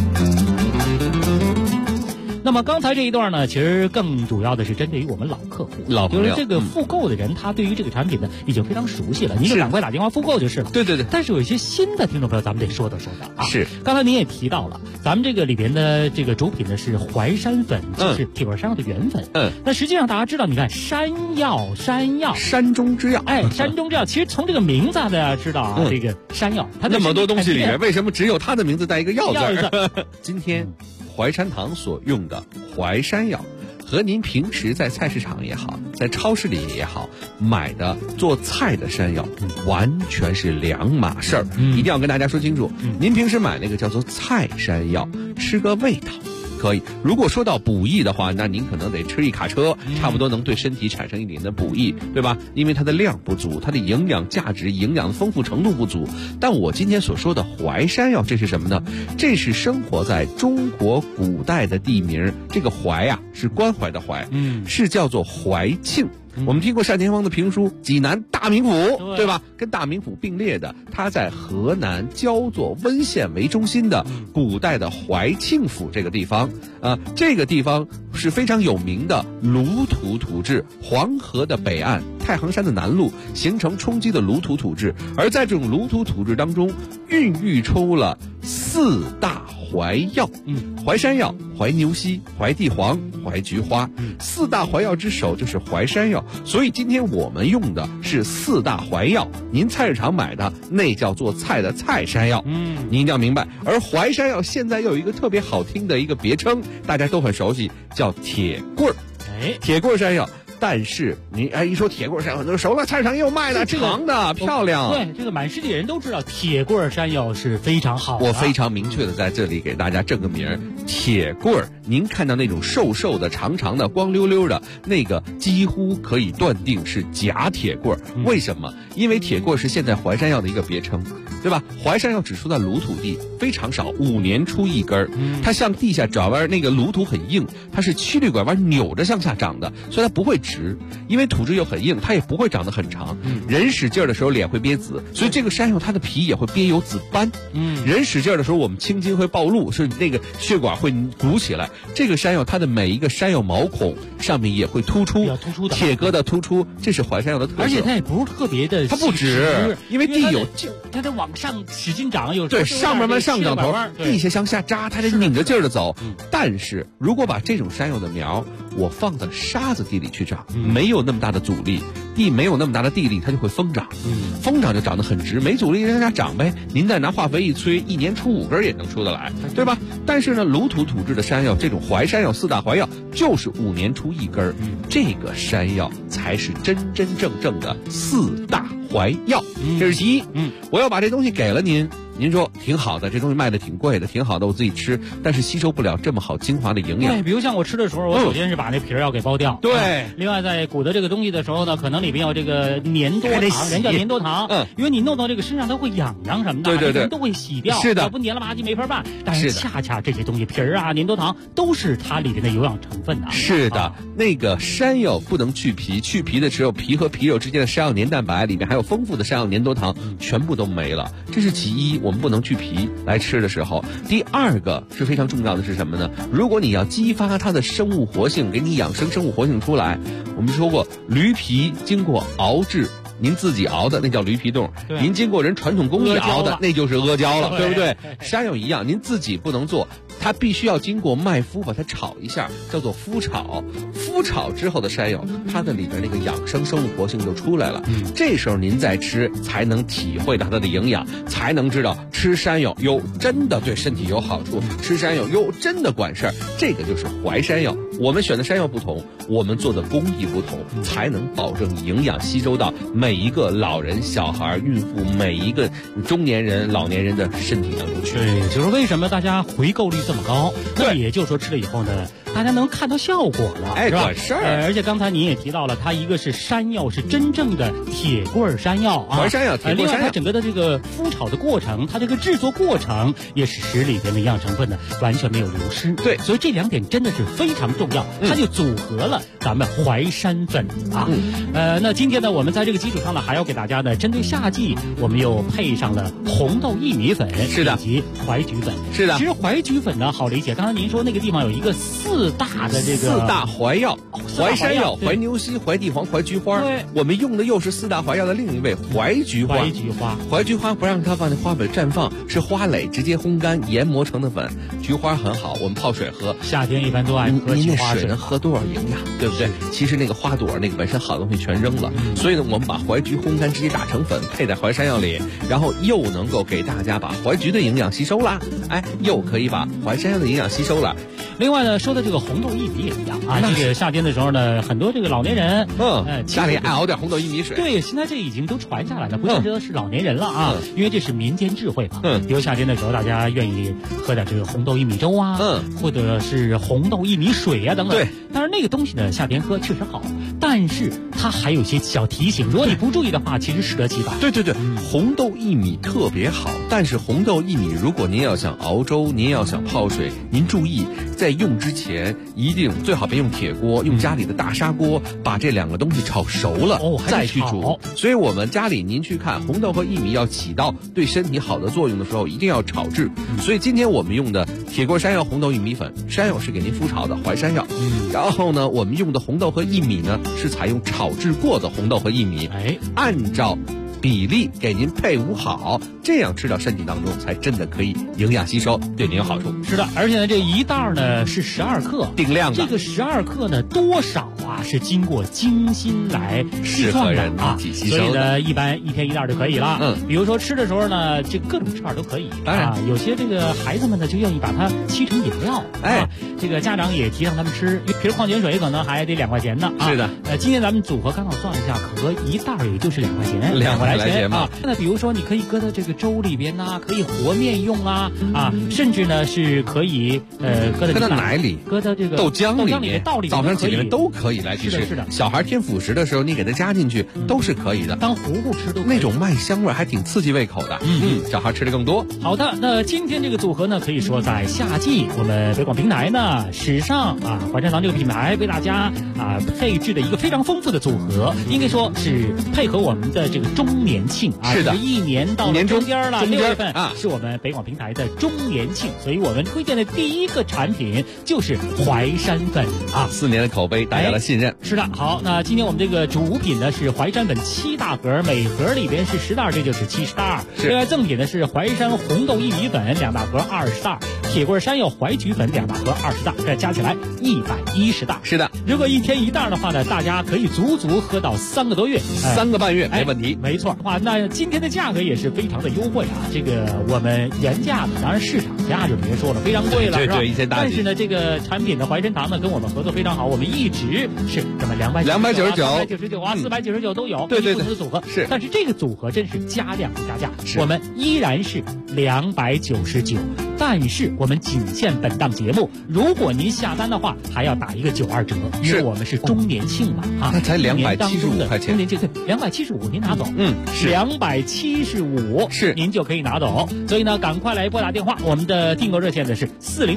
那么刚才这一段呢，其实更主要的是针对于我们老客户，就是这个复购的人，他对于这个产品呢已经非常熟悉了，您就赶快打电话复购就是了。 对。 但是有一些新的听众朋友，咱们得说道啊。 是， 刚才您也提到了，咱们这个里边的这个主品呢是淮山粉，就是铁棍山药的原粉。那实际上大家知道，你看山药， 山中之药， 哎，山中之药，其实从这个名字大家知道啊，这个山药，它那么多东西里面，为什么只有它的名字带一个药字？今天淮山堂所用的淮山药，和您平时在菜市场也好，在超市里也好买的做菜的山药，完全是两码事儿。一定要跟大家说清楚，您平时买那个叫做菜山药，吃个味道可以。如果说到补益的话，那您可能得吃一卡车，差不多能对身体产生一点的补益，对吧？因为它的量不足，它的营养价值、营养丰富程度不足。但我今天所说的淮山药，这是什么呢？这是生活在中国古代的地名，这个淮啊是关怀的淮，是叫做淮庆。 我们听过单田芳的评书《济南大名府》，对吧？跟大名府并列的，它在河南焦作温县为中心的古代的怀庆府这个地方。这个地方是非常有名的鲁土土质，黄河的北岸，太行山的南麓形成冲积的鲁土土质，而在这种鲁土土质当中，孕育出了4大怀药，淮山药、怀牛膝、怀地黄、怀菊花，4大怀药之首就是淮山药。所以今天我们用的是4大怀药，您菜市场买的那叫做菜的菜山药，您一定要明白。而淮山药现在又有一个特别好听的一个别称，大家都很熟悉，叫铁棍儿。铁棍儿山药。但是您一说铁棍山药，很多人熟了，菜市场也有卖的，长的漂亮。 对，这个满世界人都知道铁棍山药是非常好的。 我非常明确的在这里给大家正个名儿，铁棍儿。您看到那种瘦瘦的、长长的、光溜溜的那个，几乎可以断定是假铁棍儿。为什么？因为铁棍儿是现在淮山药的一个别称，对吧？淮山药只出在鲁土地，非常少，5年出1根儿。它向地下转弯，那个鲁土很硬，它是曲率拐弯扭着向下长的，所以它不会直，因为土质又很硬，它也不会长得很长。人使劲儿的时候脸会憋紫，所以这个山药它的皮也会憋有紫斑。人使劲儿的时候，我们青筋会暴露，是那个血管会鼓起来。这个山药它的每一个山药毛孔上面也会突出，铁疙瘩突出，这是淮山药的特色。 而且它也不是特别的， 它不直，因为地有它得往上使劲长，有对上面慢上涨头，地下向下扎，它得拧着劲儿的走。但是如果把这种山药的苗我放到沙子地里去长，没有那么大的阻力，地没有那么大的地力，它就会疯长。疯长就长得很直，没阻力让它长呗。您再拿化肥一催，1年出5根也能出得来，对吧？但是呢，鲁土土质的山药，这种淮山药4大怀药，就是5年出1根，这个山药才是真真正正的4大怀药。这是其一。我要把这东西给了您。您说挺好的，这东西卖的挺贵的，挺好的，我自己吃，但是吸收不了这么好精华的营养。 对，比如像我吃的时候，我首先是把那皮儿要给剥掉。 对。 另外，在鼓的这个东西的时候呢，可能里边有这个粘多糖，人叫粘多糖。因为你弄到这个身上，它会痒痒什么的， 对， 都会洗掉。 是的。 要不黏了吧唧没法办。但是恰恰这些东西，皮儿啊、粘多糖都是它里边的有氧成分的。 是的，那个山药不能去皮，去皮的时候，皮和皮肉之间的山药粘蛋白里面还有丰富的山药粘多糖，全部都没了。这是其一，我们不能去皮。来吃的时候，第二个是非常重要的是什么呢？如果你要激发它的生物活性，给你养生生物活性出来，我们说过驴皮经过熬制，您自己熬的那叫驴皮冻，您经过人传统工艺熬的那就是阿胶了，对不对？山药一样，您自己不能做，它必须要经过麦麸把它炒一下，叫做麸炒。麸炒之后的山药，它的里边那个养生生物活性就出来了。这时候您再吃，才能体会到它的营养，才能知道吃山药真的对身体有好处，吃山药真的管事儿。这个就是淮山药。我们选的山药不同，我们做的工艺不同，才能保证营养吸收到每一个老人、小孩、孕妇，每一个中年人、老年人的身体当中去。 对，就是为什么大家回购率这么高？那也就是说吃了以后呢，大家能看到效果了，是吧？ 管事儿。 而且刚才您也提到了，它一个是山药，是真正的铁棍山药啊， 淮山药、铁棍山药。 另外，它整个的这个麸炒的过程，它这个制作过程也是使里边的营养成分呢完全没有流失。 对， 所以这2点真的是非常重要，它就组合了咱们淮山粉啊。那今天呢，我们在这个基础上呢，还要给大家呢，针对夏季，我们又配上了红豆薏米粉， 是的， 以及淮菊粉， 是的。 其实淮菊粉呢好理解，刚才您说那个地方有一个4大的这个 4大怀药，淮山药、淮牛膝、淮地黄、淮菊花。 对， 我们用的又是4大怀药的另一味淮菊花。淮菊花不让它放在花粉绽放，是花蕾直接烘干研磨成的粉。菊花很好，我们泡水喝， 夏天一般都爱喝菊花水。 您那水能喝多少营养，对不对？其实那个花朵那个本身好的东西全扔了，所以呢，我们把淮菊烘干直接打成粉，配在淮山药里，然后又能够给大家把淮菊的营养吸收了，又可以把淮山药的营养吸收了。 另外呢，说的这个红豆薏米也一样啊，这个夏天的时候呢，很多这个老年人， 家里爱熬点红豆薏米水。 对，现在这已经都传下来了，不见得是老年人了啊，因为这是民间智慧嘛。比如夏天的时候，大家愿意喝点这个红豆薏米粥啊，或者是红豆薏米水啊等等。 对， 当然那个东西呢，夏天喝确实好，但是它还有一些小提醒，如果你不注意的话，其实适得其反。 对对对，红豆薏米特别好，但是红豆薏米如果您要想熬粥，您要想泡水，您注意在用之前一定最好别用铁锅，用家里的大砂锅把这两个东西炒熟了，再去煮。所以我们家里您去看红豆和薏米要起到对身体好的作用的时候，一定要炒制。所以今天我们用的铁锅山药红豆薏米粉，山药是给您麸炒的淮山药，然后呢，我们用的红豆和薏米呢是采用炒制过的红豆和薏米，按照比例给您配伍好，这样吃到身体当中才真的可以营养吸收，对您有好处。 是的，而且呢，这一袋呢是12克， 定量的。 这个12克呢，多少啊是经过精心来计算的啊，所以呢，一般1天1袋就可以了。比如说吃的时候呢，这各种吃法都可以。当然，有些这个孩子们呢就愿意把它沏成饮料，这个家长也提倡他们吃，瓶矿泉水可能还得2块钱呢。 是的， 今天咱们组合刚好算了一下，可一袋也就是2块钱，2块来钱啊。那比如说你可以搁到这个粥里边呐，可以和面用啊，甚至呢是可以搁到奶里， 搁到这个豆浆里面， 早上起来都可以来去吃。 是的， 小孩添辅食的时候，你给他加进去都是可以的， 当糊糊吃都可以。 那种麦香味还挺刺激胃口的，小孩吃的更多。 好的，那今天这个组合呢，可以说在夏季我们北广平台呢史上淮山堂这个品牌为大家配置的一个非常丰富的组合，应该说是配合我们的这个周年庆是的 ，1年到了中间了，6月份是我们北广平台的周年庆，所以我们推荐的第一个产品就是淮山粉 4年的口碑，大家的信任。 是的，好，那今天我们这个主品呢是淮山粉7大盒，每盒里边是10袋，这就是70袋。另外赠品呢是淮山红豆薏米粉2大盒20袋，铁棍山药淮菊粉2大盒20袋，这加起来110袋。 是的， 如果1天1袋的话呢，大家可以足足喝到3个多月 ，3个半月没问题。 没错，那今天的价格也是非常的优惠啊，这个我们原价呢，当然市场价就别说了，非常贵了， 对对，一千大几。 但是呢，这个产品的淮山堂呢跟我们合作非常好，我们一直是这么299、499都有， 对对对， 不同的组合是。 但是这个组合真是加量不加价，我们依然是299。但是我们仅限本档节目，如果您下单的话，还要打一个92折，因为我们是周年庆嘛那才275块钱， 周年庆对，275您拿走，是275是您就可以拿走。所以呢，赶快来拨打电话，我们的订购热线呢是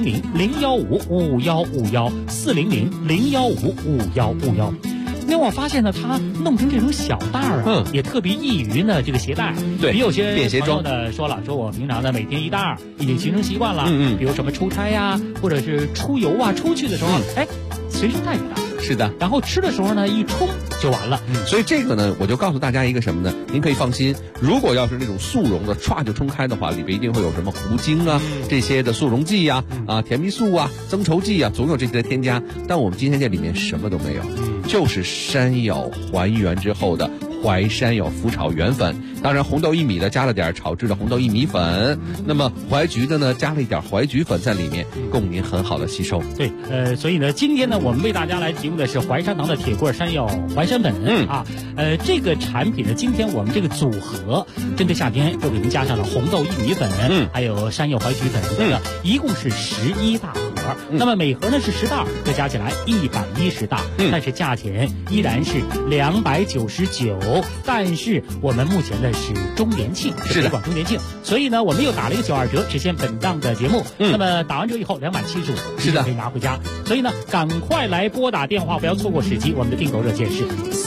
400-015-5151，400-015-5151。因为我发现呢，它弄成这种小袋也特别易于呢这个携带。 对， 比有些便携装呢说我平常呢每天1袋已经形成习惯了。比如什么出差呀，或者是出游出去的时候，随身带着它。 是的， 然后吃的时候呢，一冲就完了。 所以这个呢，我就告诉大家一个什么呢？您可以放心，如果要是那种速溶的，歘就冲开的话，里边一定会有什么糊精这些的速溶剂甜蜜素增稠剂总有这些的添加。但我们今天这里面什么都没有，就是山药还原之后的淮山药麸炒原粉。当然红豆薏米的加了点炒制的红豆薏米粉，那么淮菊的呢加了一点淮菊粉在里面，供您很好的吸收。 对，所以呢，今天呢，我们为大家来提供的是淮山堂的铁棍山药淮山粉这个产品呢，今天我们这个组合针对夏天又给您加上了红豆薏米粉，还有山药淮菊粉，一共是11大盒。那么每盒呢是10袋，这加起来110袋，但是价钱依然是299，但是我们目前的是周年庆，是北广周年庆，所以呢，我们又打了一个92折，只限本档的节目。那么打完折以后275， 是的， 可以拿回家。所以呢，赶快来拨打电话，不要错过时机。我们的订购热线是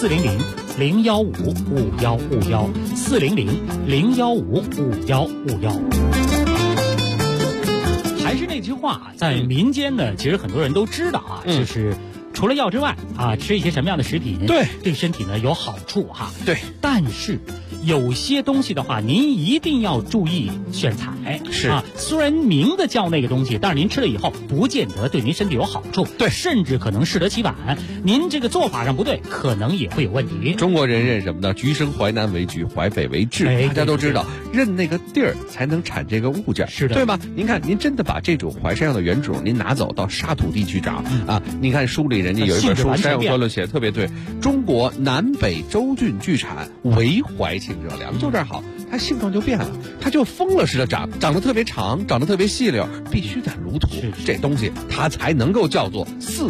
400-015-5151，400-015-5151。还是那句话，在民间呢，其实很多人都知道就是除了药之外吃一些什么样的食品对身体呢有好处对， 但是有些东西的话，您一定要注意选材。 是虽然明的叫那个东西，但是您吃了以后，不见得对您身体有好处。 对， 甚至可能适得其反。您这个做法上不对，可能也会有问题。 中国人认什么呢？橘生淮南为橘，淮北为枳。大家都知道，认那个地儿才能产这个物件， 是的， 对吗？您看，您真的把这种淮山药的原种，您拿走到沙土地去找您看书里人家有一本书《山药专论》写的特别对，中国南北州郡聚产，唯淮庆者良，就这儿好。它性状就变了，它就疯了似的长得特别长，长得特别细溜，必须在卤土，这东西它才能够叫做4大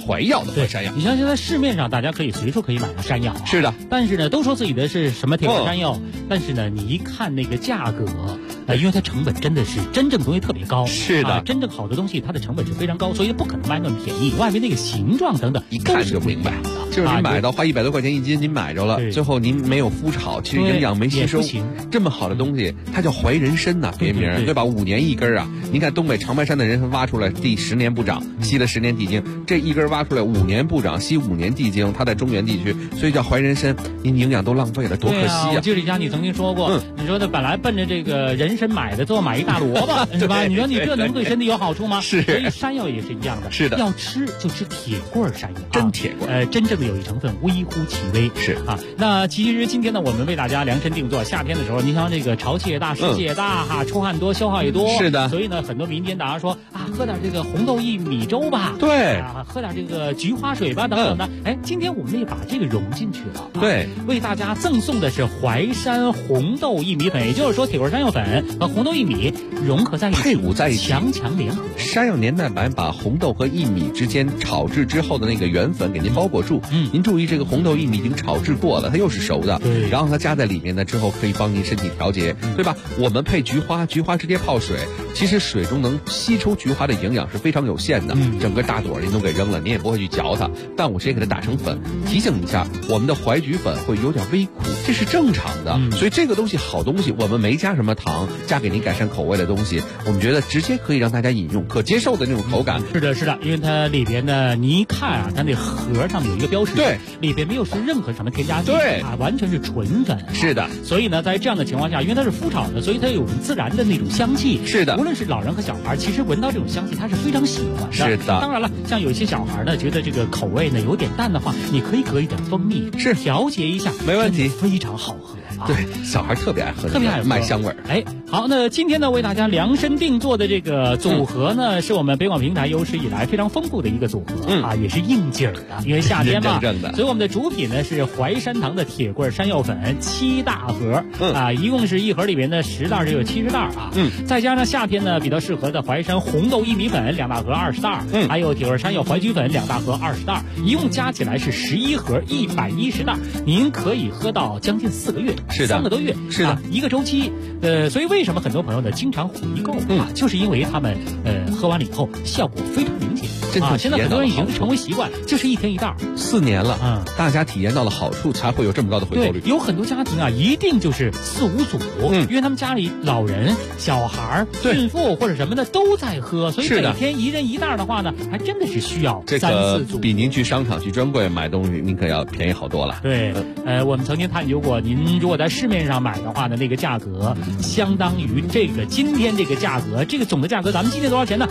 怀药的淮山药。 你像现在市面上大家可以随处可以买到山药， 是的。 但是呢，都说自己的是什么铁罐山药，但是呢，你一看那个价格，因为它成本真的是真正东西特别高， 是的， 真正好的东西它的成本是非常高，所以不可能卖那么便宜。外面那个形状等等， 一看就明白。就是您买到花100多块钱一斤，您买着了，最后您没有麸炒，其实营养没吸收。这么好的东西，它叫怀人参呐，别名对吧？5年一根啊！您看东北长白山的人参挖出来，地10年不长，吸了10年地精，这一根挖出来5年不长，吸5年地精，它在中原地区，所以叫怀人参。您营养都浪费了，多可惜啊！ 我记得李佳，你曾经说过，你说的本来奔着这个人参买的，最后买一大萝卜，是吧？你说你这能对身体有好处吗？ 是。 所以山药也是一样的， 是的， 要吃就吃铁棍山药， 真铁棍， 真正的有益成分微乎其微， 是啊。那其实今天呢，我们为大家量身定做，夏天的时候，你像这个潮气也大，湿气也大哈，出汗多，消耗也多， 是的。 所以呢，很多民间大家说啊，喝点这个红豆薏米粥吧， 对啊，喝点这个菊花水吧，等等的。今天我们也把这个融进去了， 对， 为大家赠送的是淮山红豆薏米粉，也就是说铁棍山药粉和红豆薏米融合在一起， 配伍在一起， 强联合。 山药年蛋白把红豆和薏米之间炒制之后的那个原粉给您包裹住。您注意这个红豆薏米已经炒制过了，它又是熟的， 对， 然后它加在里面呢之后可以帮您身体调节，对吧？我们配菊花直接泡水，其实水中能吸出菊花的营养是非常有限的，整个大朵您都给扔了，您也不会去嚼它，但我直接给它打成粉。提醒一下，我们的淮菊粉会有点微苦，这是正常的，所以这个东西好东西，我们没加什么糖，加给您改善口味的东西，我们觉得直接可以让大家饮用，可接受的那种口感。 是的，是的，因为它里边呢，你一看啊，它那盒上面有一个标识， 对， 里边没有是任何什么添加剂， 对啊，完全是纯粉。 是的， 所以呢，在这样的情况下，因为它是麸炒的，所以它有自然的那种香气。 是的， 无论是老人和小孩，其实闻到这种香气，他是非常喜欢的。 是的， 当然了，像有一些小孩呢，觉得这个口味呢有点淡的话，你可以搁一点蜂蜜， 是调节一下， 没问题， 非常好喝。 对，小孩特别爱喝， 特别爱喝， 卖香味儿。 好，那今天呢，为大家量身定做的这个组合呢，是我们北广平台有史以来非常丰富的一个组合，也是应景儿的，因为夏天嘛，所以我们的主品呢是淮山堂的铁棍山药粉7大盒，一共是一盒里面的10袋就有70袋啊，再加上夏天呢比较适合的淮山红豆薏米粉2大盒20袋，还有铁棍山药淮菊粉2大盒20袋，一共加起来是11盒110袋，您可以喝到将近4个月。 是的，3 个多月， 是的， 一个周期。所以为什么很多朋友呢经常回购啊？就是因为他们喝完了以后效果非常明显啊。现在很多人已经成为习惯，就是1天1袋 ，4年了，大家体验到了好处，才会有这么高的回购率。 有很多家庭啊，一定就是4、5组，因为他们家里老人、小孩、孕妇或者什么的都在喝，所以每天1人1袋的话呢，还真的是需要3、4组。 比您去商场去专柜买东西，您可要便宜好多了。 对，我们曾经探究过，您如果在市面上买的话呢，那个价格相当于这个今天这个价格，这个总的价格咱们今天多少钱呢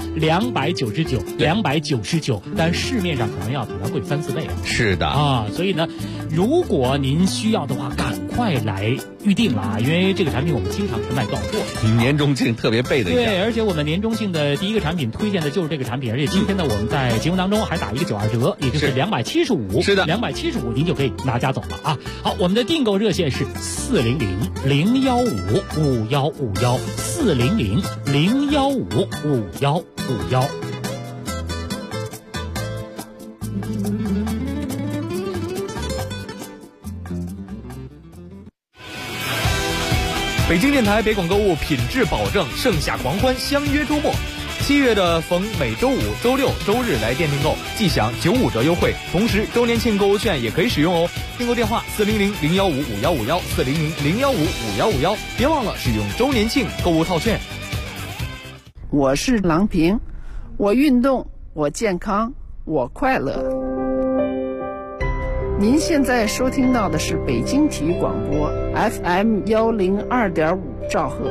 ？299，但市面上可能要比它贵3、4倍。 是的啊，所以呢，如果您需要的话，赶快来预定了啊，因为这个产品我们经常是卖断货。 年终庆特别备的一下。 对，而且我们年终庆的第一个产品推荐的就是这个产品，而且今天呢，我们在节目当中还打一个92折，也就是275。 是的 ，275您就可以拿家走了啊。好，我们的订购热线是400-015-5151，400-015-5151。 北京电台北广购物品质保证，盛夏狂欢，相约周末。7月的逢每周五、周六、周日来电订购，即享95折优惠，同时周年庆购物券也可以使用哦。订购电话400-015-5151，400-015-5151，别忘了使用周年庆购物套券。 我是郎平，我运动，我健康，我快乐。您现在收听到的是北京体育广播 FM 102.5兆赫。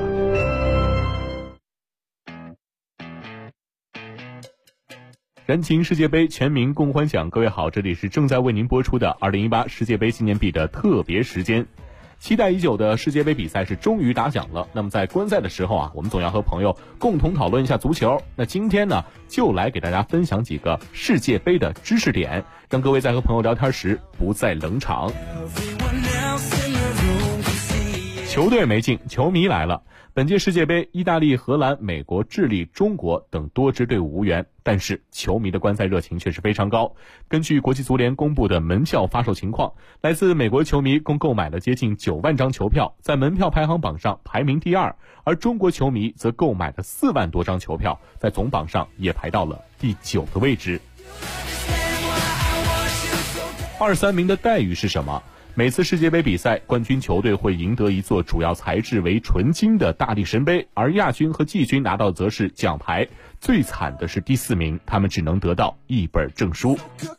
燃情世界杯，全民共欢享。各位好，这里是正在为您播出的2018世界杯纪念币的特别时间。期待已久的世界杯比赛是终于打响了。那么在观赛的时候啊，我们总要和朋友共同讨论一下足球。那今天呢，就来给大家分享几个世界杯的知识点，让各位在和朋友聊天时不再冷场。 球队没进，球迷来了。本届世界杯，意大利、荷兰、美国、智利、中国等多支队伍无缘，但是球迷的观赛热情却是非常高。根据国际足联公布的门票发售情况，来自美国球迷共购买了接近9万张球票，在门票排行榜上排名第2，而中国球迷则购买了4万多张球票，在总榜上也排到了第9个位置。23名的待遇是什么？每次世界杯比赛，冠军球队会赢得一座主要材质为纯金的大力神杯，而亚军和季军拿到则是奖牌。最惨的是第4名，他们只能得到一本证书。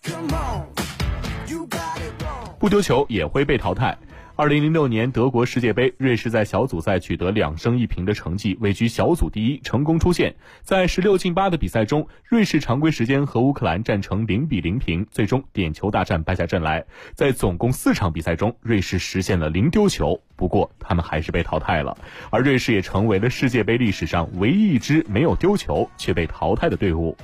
不丢球也会被淘汰。2006年德国世界杯，瑞士在小组赛取得2胜1平的成绩，位居小组第1，成功出线。在16进8的比赛中，瑞士常规时间和乌克兰战成0-0平，最终点球大战败下阵来。在总共4场比赛中，瑞士实现了0丢球，不过他们还是被淘汰了。而瑞士也成为了世界杯历史上唯一一支没有丢球却被淘汰的队伍。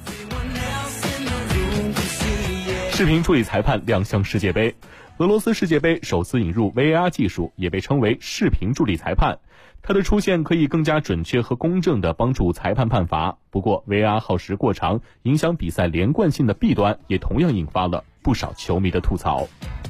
视频助理裁判亮相世界杯。俄罗斯世界杯首次引入 VAR 技术，也被称为视频助理裁判。它的出现可以更加准确和公正地帮助裁判判罚。不过 VAR 耗时过长，影响比赛连贯性的弊端也同样引发了不少球迷的吐槽。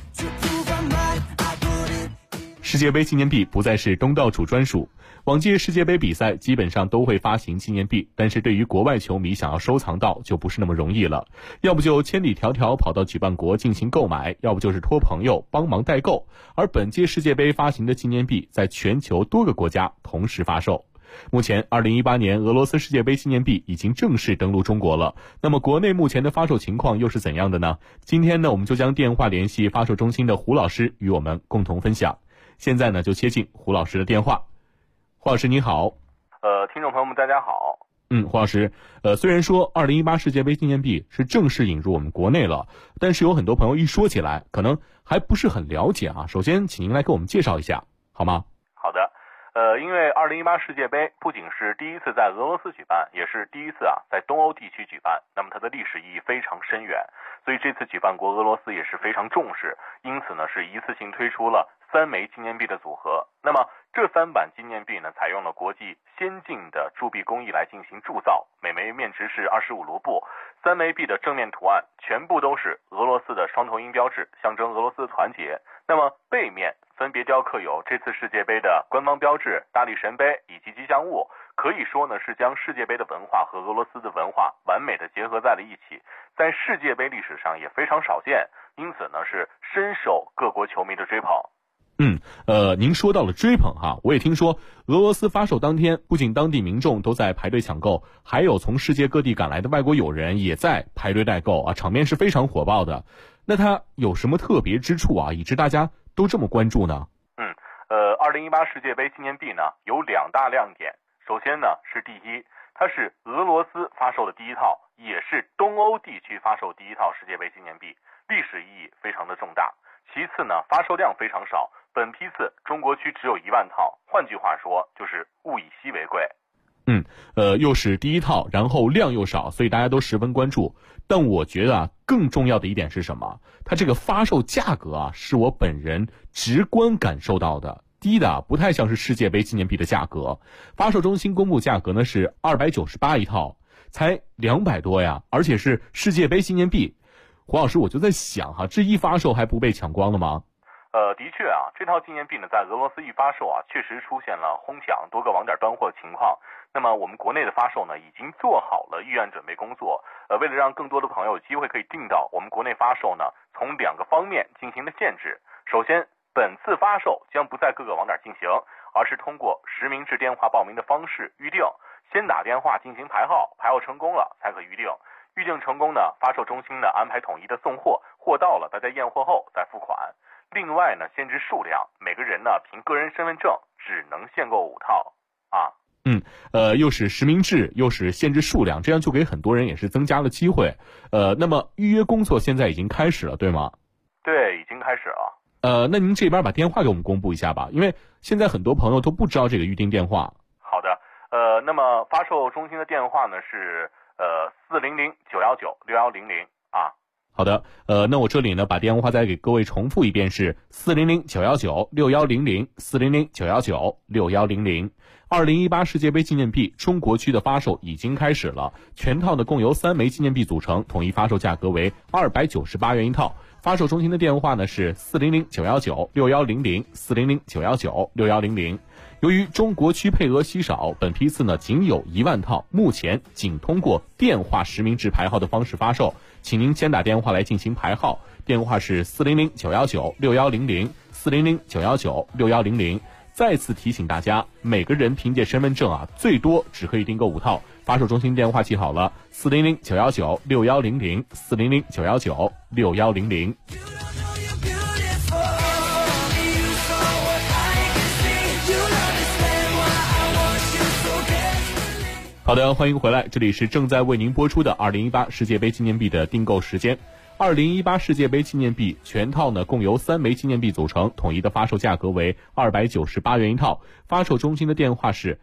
世界杯纪念币不再是东道主专属，往届世界杯比赛基本上都会发行纪念币，但是对于国外球迷想要收藏到就不是那么容易了，要不就千里迢迢跑到举办国进行购买，要不就是托朋友帮忙代购。而本届世界杯发行的纪念币在全球多个国家同时发售。目前2018年俄罗斯世界杯纪念币已经正式登陆中国了，那么国内目前的发售情况又是怎样的呢？今天呢，我们就将电话联系发售中心的胡老师与我们共同分享。现在呢，就接进胡老师的电话。胡老师你好。 听众朋友们大家好。 胡老师，虽然说2018世界杯纪念币是正式引入我们国内了，但是有很多朋友一说起来可能还不是很了解啊。首先请您来给我们介绍一下好吗？ 好的。因为2018世界杯不仅是第一次在俄罗斯举办，也是第一次在东欧地区举办，那么它的历史意义非常深远，所以这次举办国俄罗斯也是非常重视，因此呢是一次性推出了3枚纪念币的组合。那么这3版纪念币呢，采用了国际先进的铸币工艺来进行铸造，每枚面值是25卢布。3枚币的正面图案全部都是俄罗斯的双头鹰标志，象征俄罗斯的团结。那么背面分别雕刻有这次世界杯的官方标志、大力神杯以及吉祥物，可以说呢是将世界杯的文化和俄罗斯的文化完美的结合在了一起，在世界杯历史上也非常少见，因此呢是深受各国球迷的追捧。 您说到了追捧哈，我也听说俄罗斯发售当天，不仅当地民众都在排队抢购，还有从世界各地赶来的外国友人也在排队代购啊，场面是非常火爆的。那它有什么特别之处啊，以致大家都这么关注呢 ？2018世界杯纪念币呢有2大亮点。首先呢是第一，它是俄罗斯发售的第一套，也是东欧地区发售第一套世界杯纪念币，历史意义非常的重大。其次呢，发售量非常少，本批次中国区只有1万套，换句话说就是物以稀为贵。 又是第一套，然后量又少，所以大家都十分关注。但我觉得更重要的一点是什么？它这个发售价格是我本人直观感受到的，低的不太像是世界杯纪念币的价格。发售中心公布价格呢是298一套，才200多呀，而且是世界杯纪念币。胡老师，我就在想这一发售还不被抢光了吗？ 的确这套纪念币呢，在俄罗斯一发售确实出现了哄抢、多个网点断货的情况。那么我们国内的发售呢，已经做好了预案准备工作。为了让更多的朋友有机会可以订到，我们国内发售呢，从2个方面进行了限制。首先，本次发售将不在各个网点进行，而是通过实名制电话报名的方式预定，先打电话进行排号，排号成功了才可预定。预定成功呢，发售中心呢安排统一的送货，货到了大家验货后再付款。另外呢，限制数量，每个人呢凭个人身份证只能限购5套又是实名制，又是限制数量，这样就给很多人也是增加了机会。那么预约工作现在已经开始了，对吗？ 对，已经开始了。 那您这边把电话给我们公布一下吧，因为现在很多朋友都不知道这个预订电话。 好的，那么发售中心的电话呢是400-919-6100 好的，那我这里呢把电话再给各位重复一遍，是400-919-6100，400-919-6100。2018世界杯纪念币中国区的发售已经开始了，全套呢共由3枚纪念币组成，统一发售价格为298元一套。发售中心的电话呢是400-919-6100，400-919-6100。由于中国区配额稀少，本批次呢仅有1万套，目前仅通过电话实名制排号的方式发售，请您先打电话来进行排号，电话是400-919-6100，400-919-6100。再次提醒大家，每个人凭借身份证最多只可以订购5套。发售中心电话记好了，400-919-6100，400-919-6100。好的，欢迎回来，这里是正在为您播出的2018世界杯纪念币的订购时间。2018世界杯纪念币全套呢共由3枚纪念币组成，统一的发售价格为298元一套。发售中心的电话是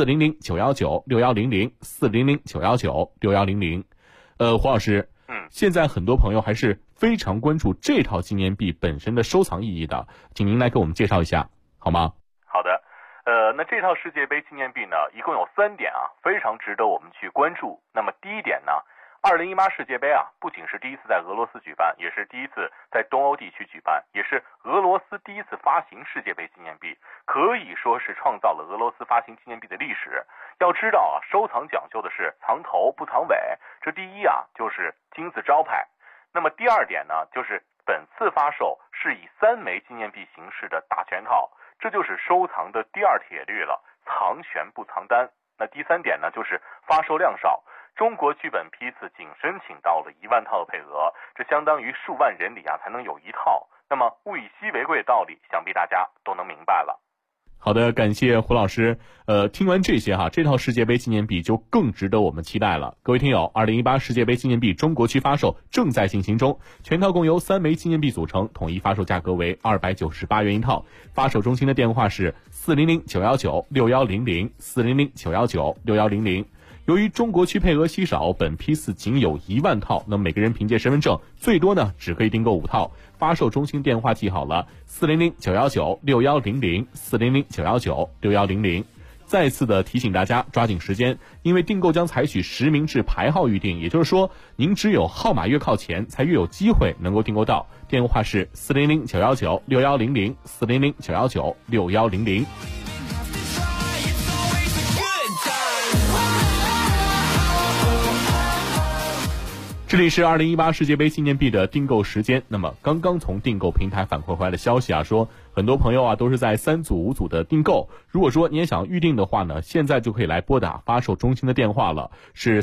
400-919-6100，400-919-6100。黄老师，现在很多朋友还是非常关注这套纪念币本身的收藏意义的，请您来给我们介绍一下好吗？ 好的，那这套世界杯纪念币呢一共有3点非常值得我们去关注。那么第一点呢，2018世界杯不仅是第一次在俄罗斯举办，也是第一次在东欧地区举办，也是俄罗斯第一次发行世界杯纪念币，可以说是创造了俄罗斯发行纪念币的历史。要知道收藏讲究的是藏头不藏尾，这第一就是金字招牌。那么第二点呢，就是本次发售是以3枚纪念币形式的大全套，这就是收藏的第2铁律了，藏全不藏单。那第3点呢，就是发售量少。中国区本批次仅申请到了1万套的配额，这相当于数万人里才能有1套。那么物以稀为贵的道理，想必大家都能明白了。 好的，感谢胡老师。听完这些这套世界杯纪念币就更值得我们期待了。各位听友，2018世界杯纪念币中国区发售正在进行中，全套共由3枚纪念币组成，统一发售价格为298元一套。发售中心的电话是400-919-6100，400-919-6100。由于中国区配额稀少，本批次仅有1万套，那每个人凭借身份证最多呢只可以订购5套。发售中心电话记好了，400-919-6100，400-919-6100。再次的提醒大家抓紧时间，因为订购将采取实名制排号预订，也就是说您只有号码越靠前才越有机会能够订购到。电话是400-919-6100，400-919-6100。这里是2018世界杯纪念币的订购时间。那么刚刚从订购平台反馈回来的消息说很多朋友都是在3组5组的订购。如果说你也想预定的话呢，现在就可以来拨打发售中心的电话了，是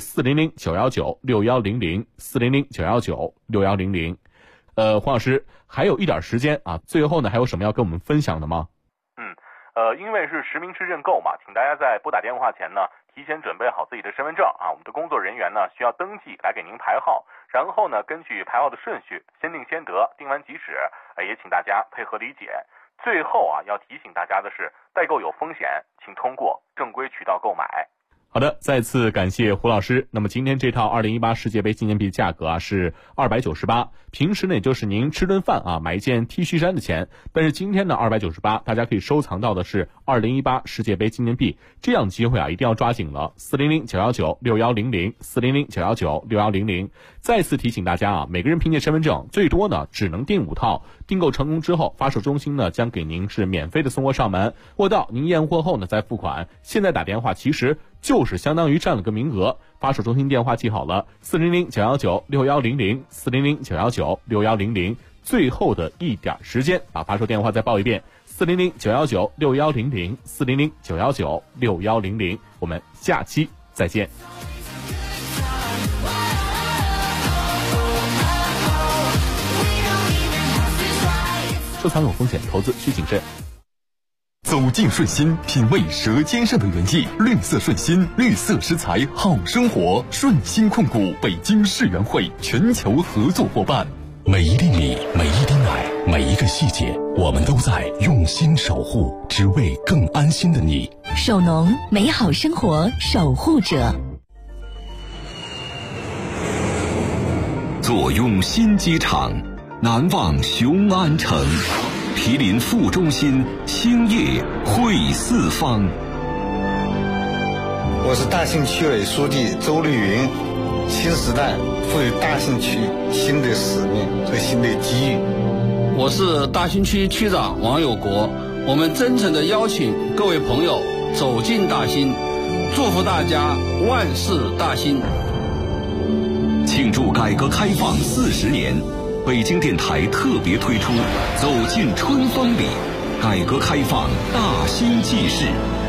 400-919-6100，400-919-6100。黄老师还有一点时间最后呢还有什么要跟我们分享的吗？ 因为是实名制认购嘛，请大家在拨打电话前呢提前准备好自己的身份证我们的工作人员呢需要登记来给您排号，然后呢根据排号的顺序先定先得，定完即止，也请大家配合理解。最后要提醒大家的是，代购有风险，请通过正规渠道购买。 好的，再次感谢胡老师。那么今天这套2018世界杯纪念币价格是298，平时呢也就是您吃顿饭买一件 T 恤衫的钱，但是今天呢298，大家可以收藏到的是2018世界杯纪念币，这样的机会一定要抓紧了。400-919-6100，400-919-6100。再次提醒大家每个人凭借身份证最多呢只能订5套，订购成功之后，发售中心呢将给您是免费的送货上门，货到您验货后呢再付款。现在打电话其实就是相当于占了个名额。发售中心电话记好了，400-919-6100，400-919-6100。最后的一点时间，把发售电话再报一遍，400-919-6100，400-919-6100。我们下期再见。收藏有风险，投资需谨慎。 走进顺心，品味舌尖上的原意。绿色顺心，绿色食材，好生活。顺心控股北京世园会全球合作伙伴。每一粒米，每一滴奶，每一个细节，我们都在用心守护，只为更安心的你。 守农，美好生活守护者。 做坐拥新机场，难忘雄安城。毗邻副中心，兴业汇四方。 我是大兴区委书记周丽云。新时代赋予大兴区新的使命和新的机遇。 我是大兴区区长王有国。我们真诚地邀请各位朋友走进大兴，祝福大家万事大兴。 庆祝改革开放40年，北京电台特别推出《走进春风里》，改革开放大兴纪事。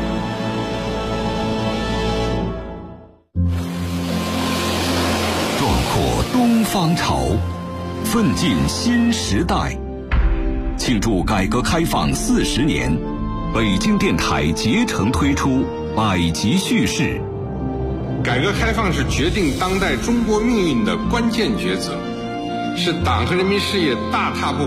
壮阔东方潮，奋进新时代。庆祝改革开放40年，北京电台竭诚推出百集叙事。 改革开放是决定当代中国命运的关键抉择，是党和人民事业大踏步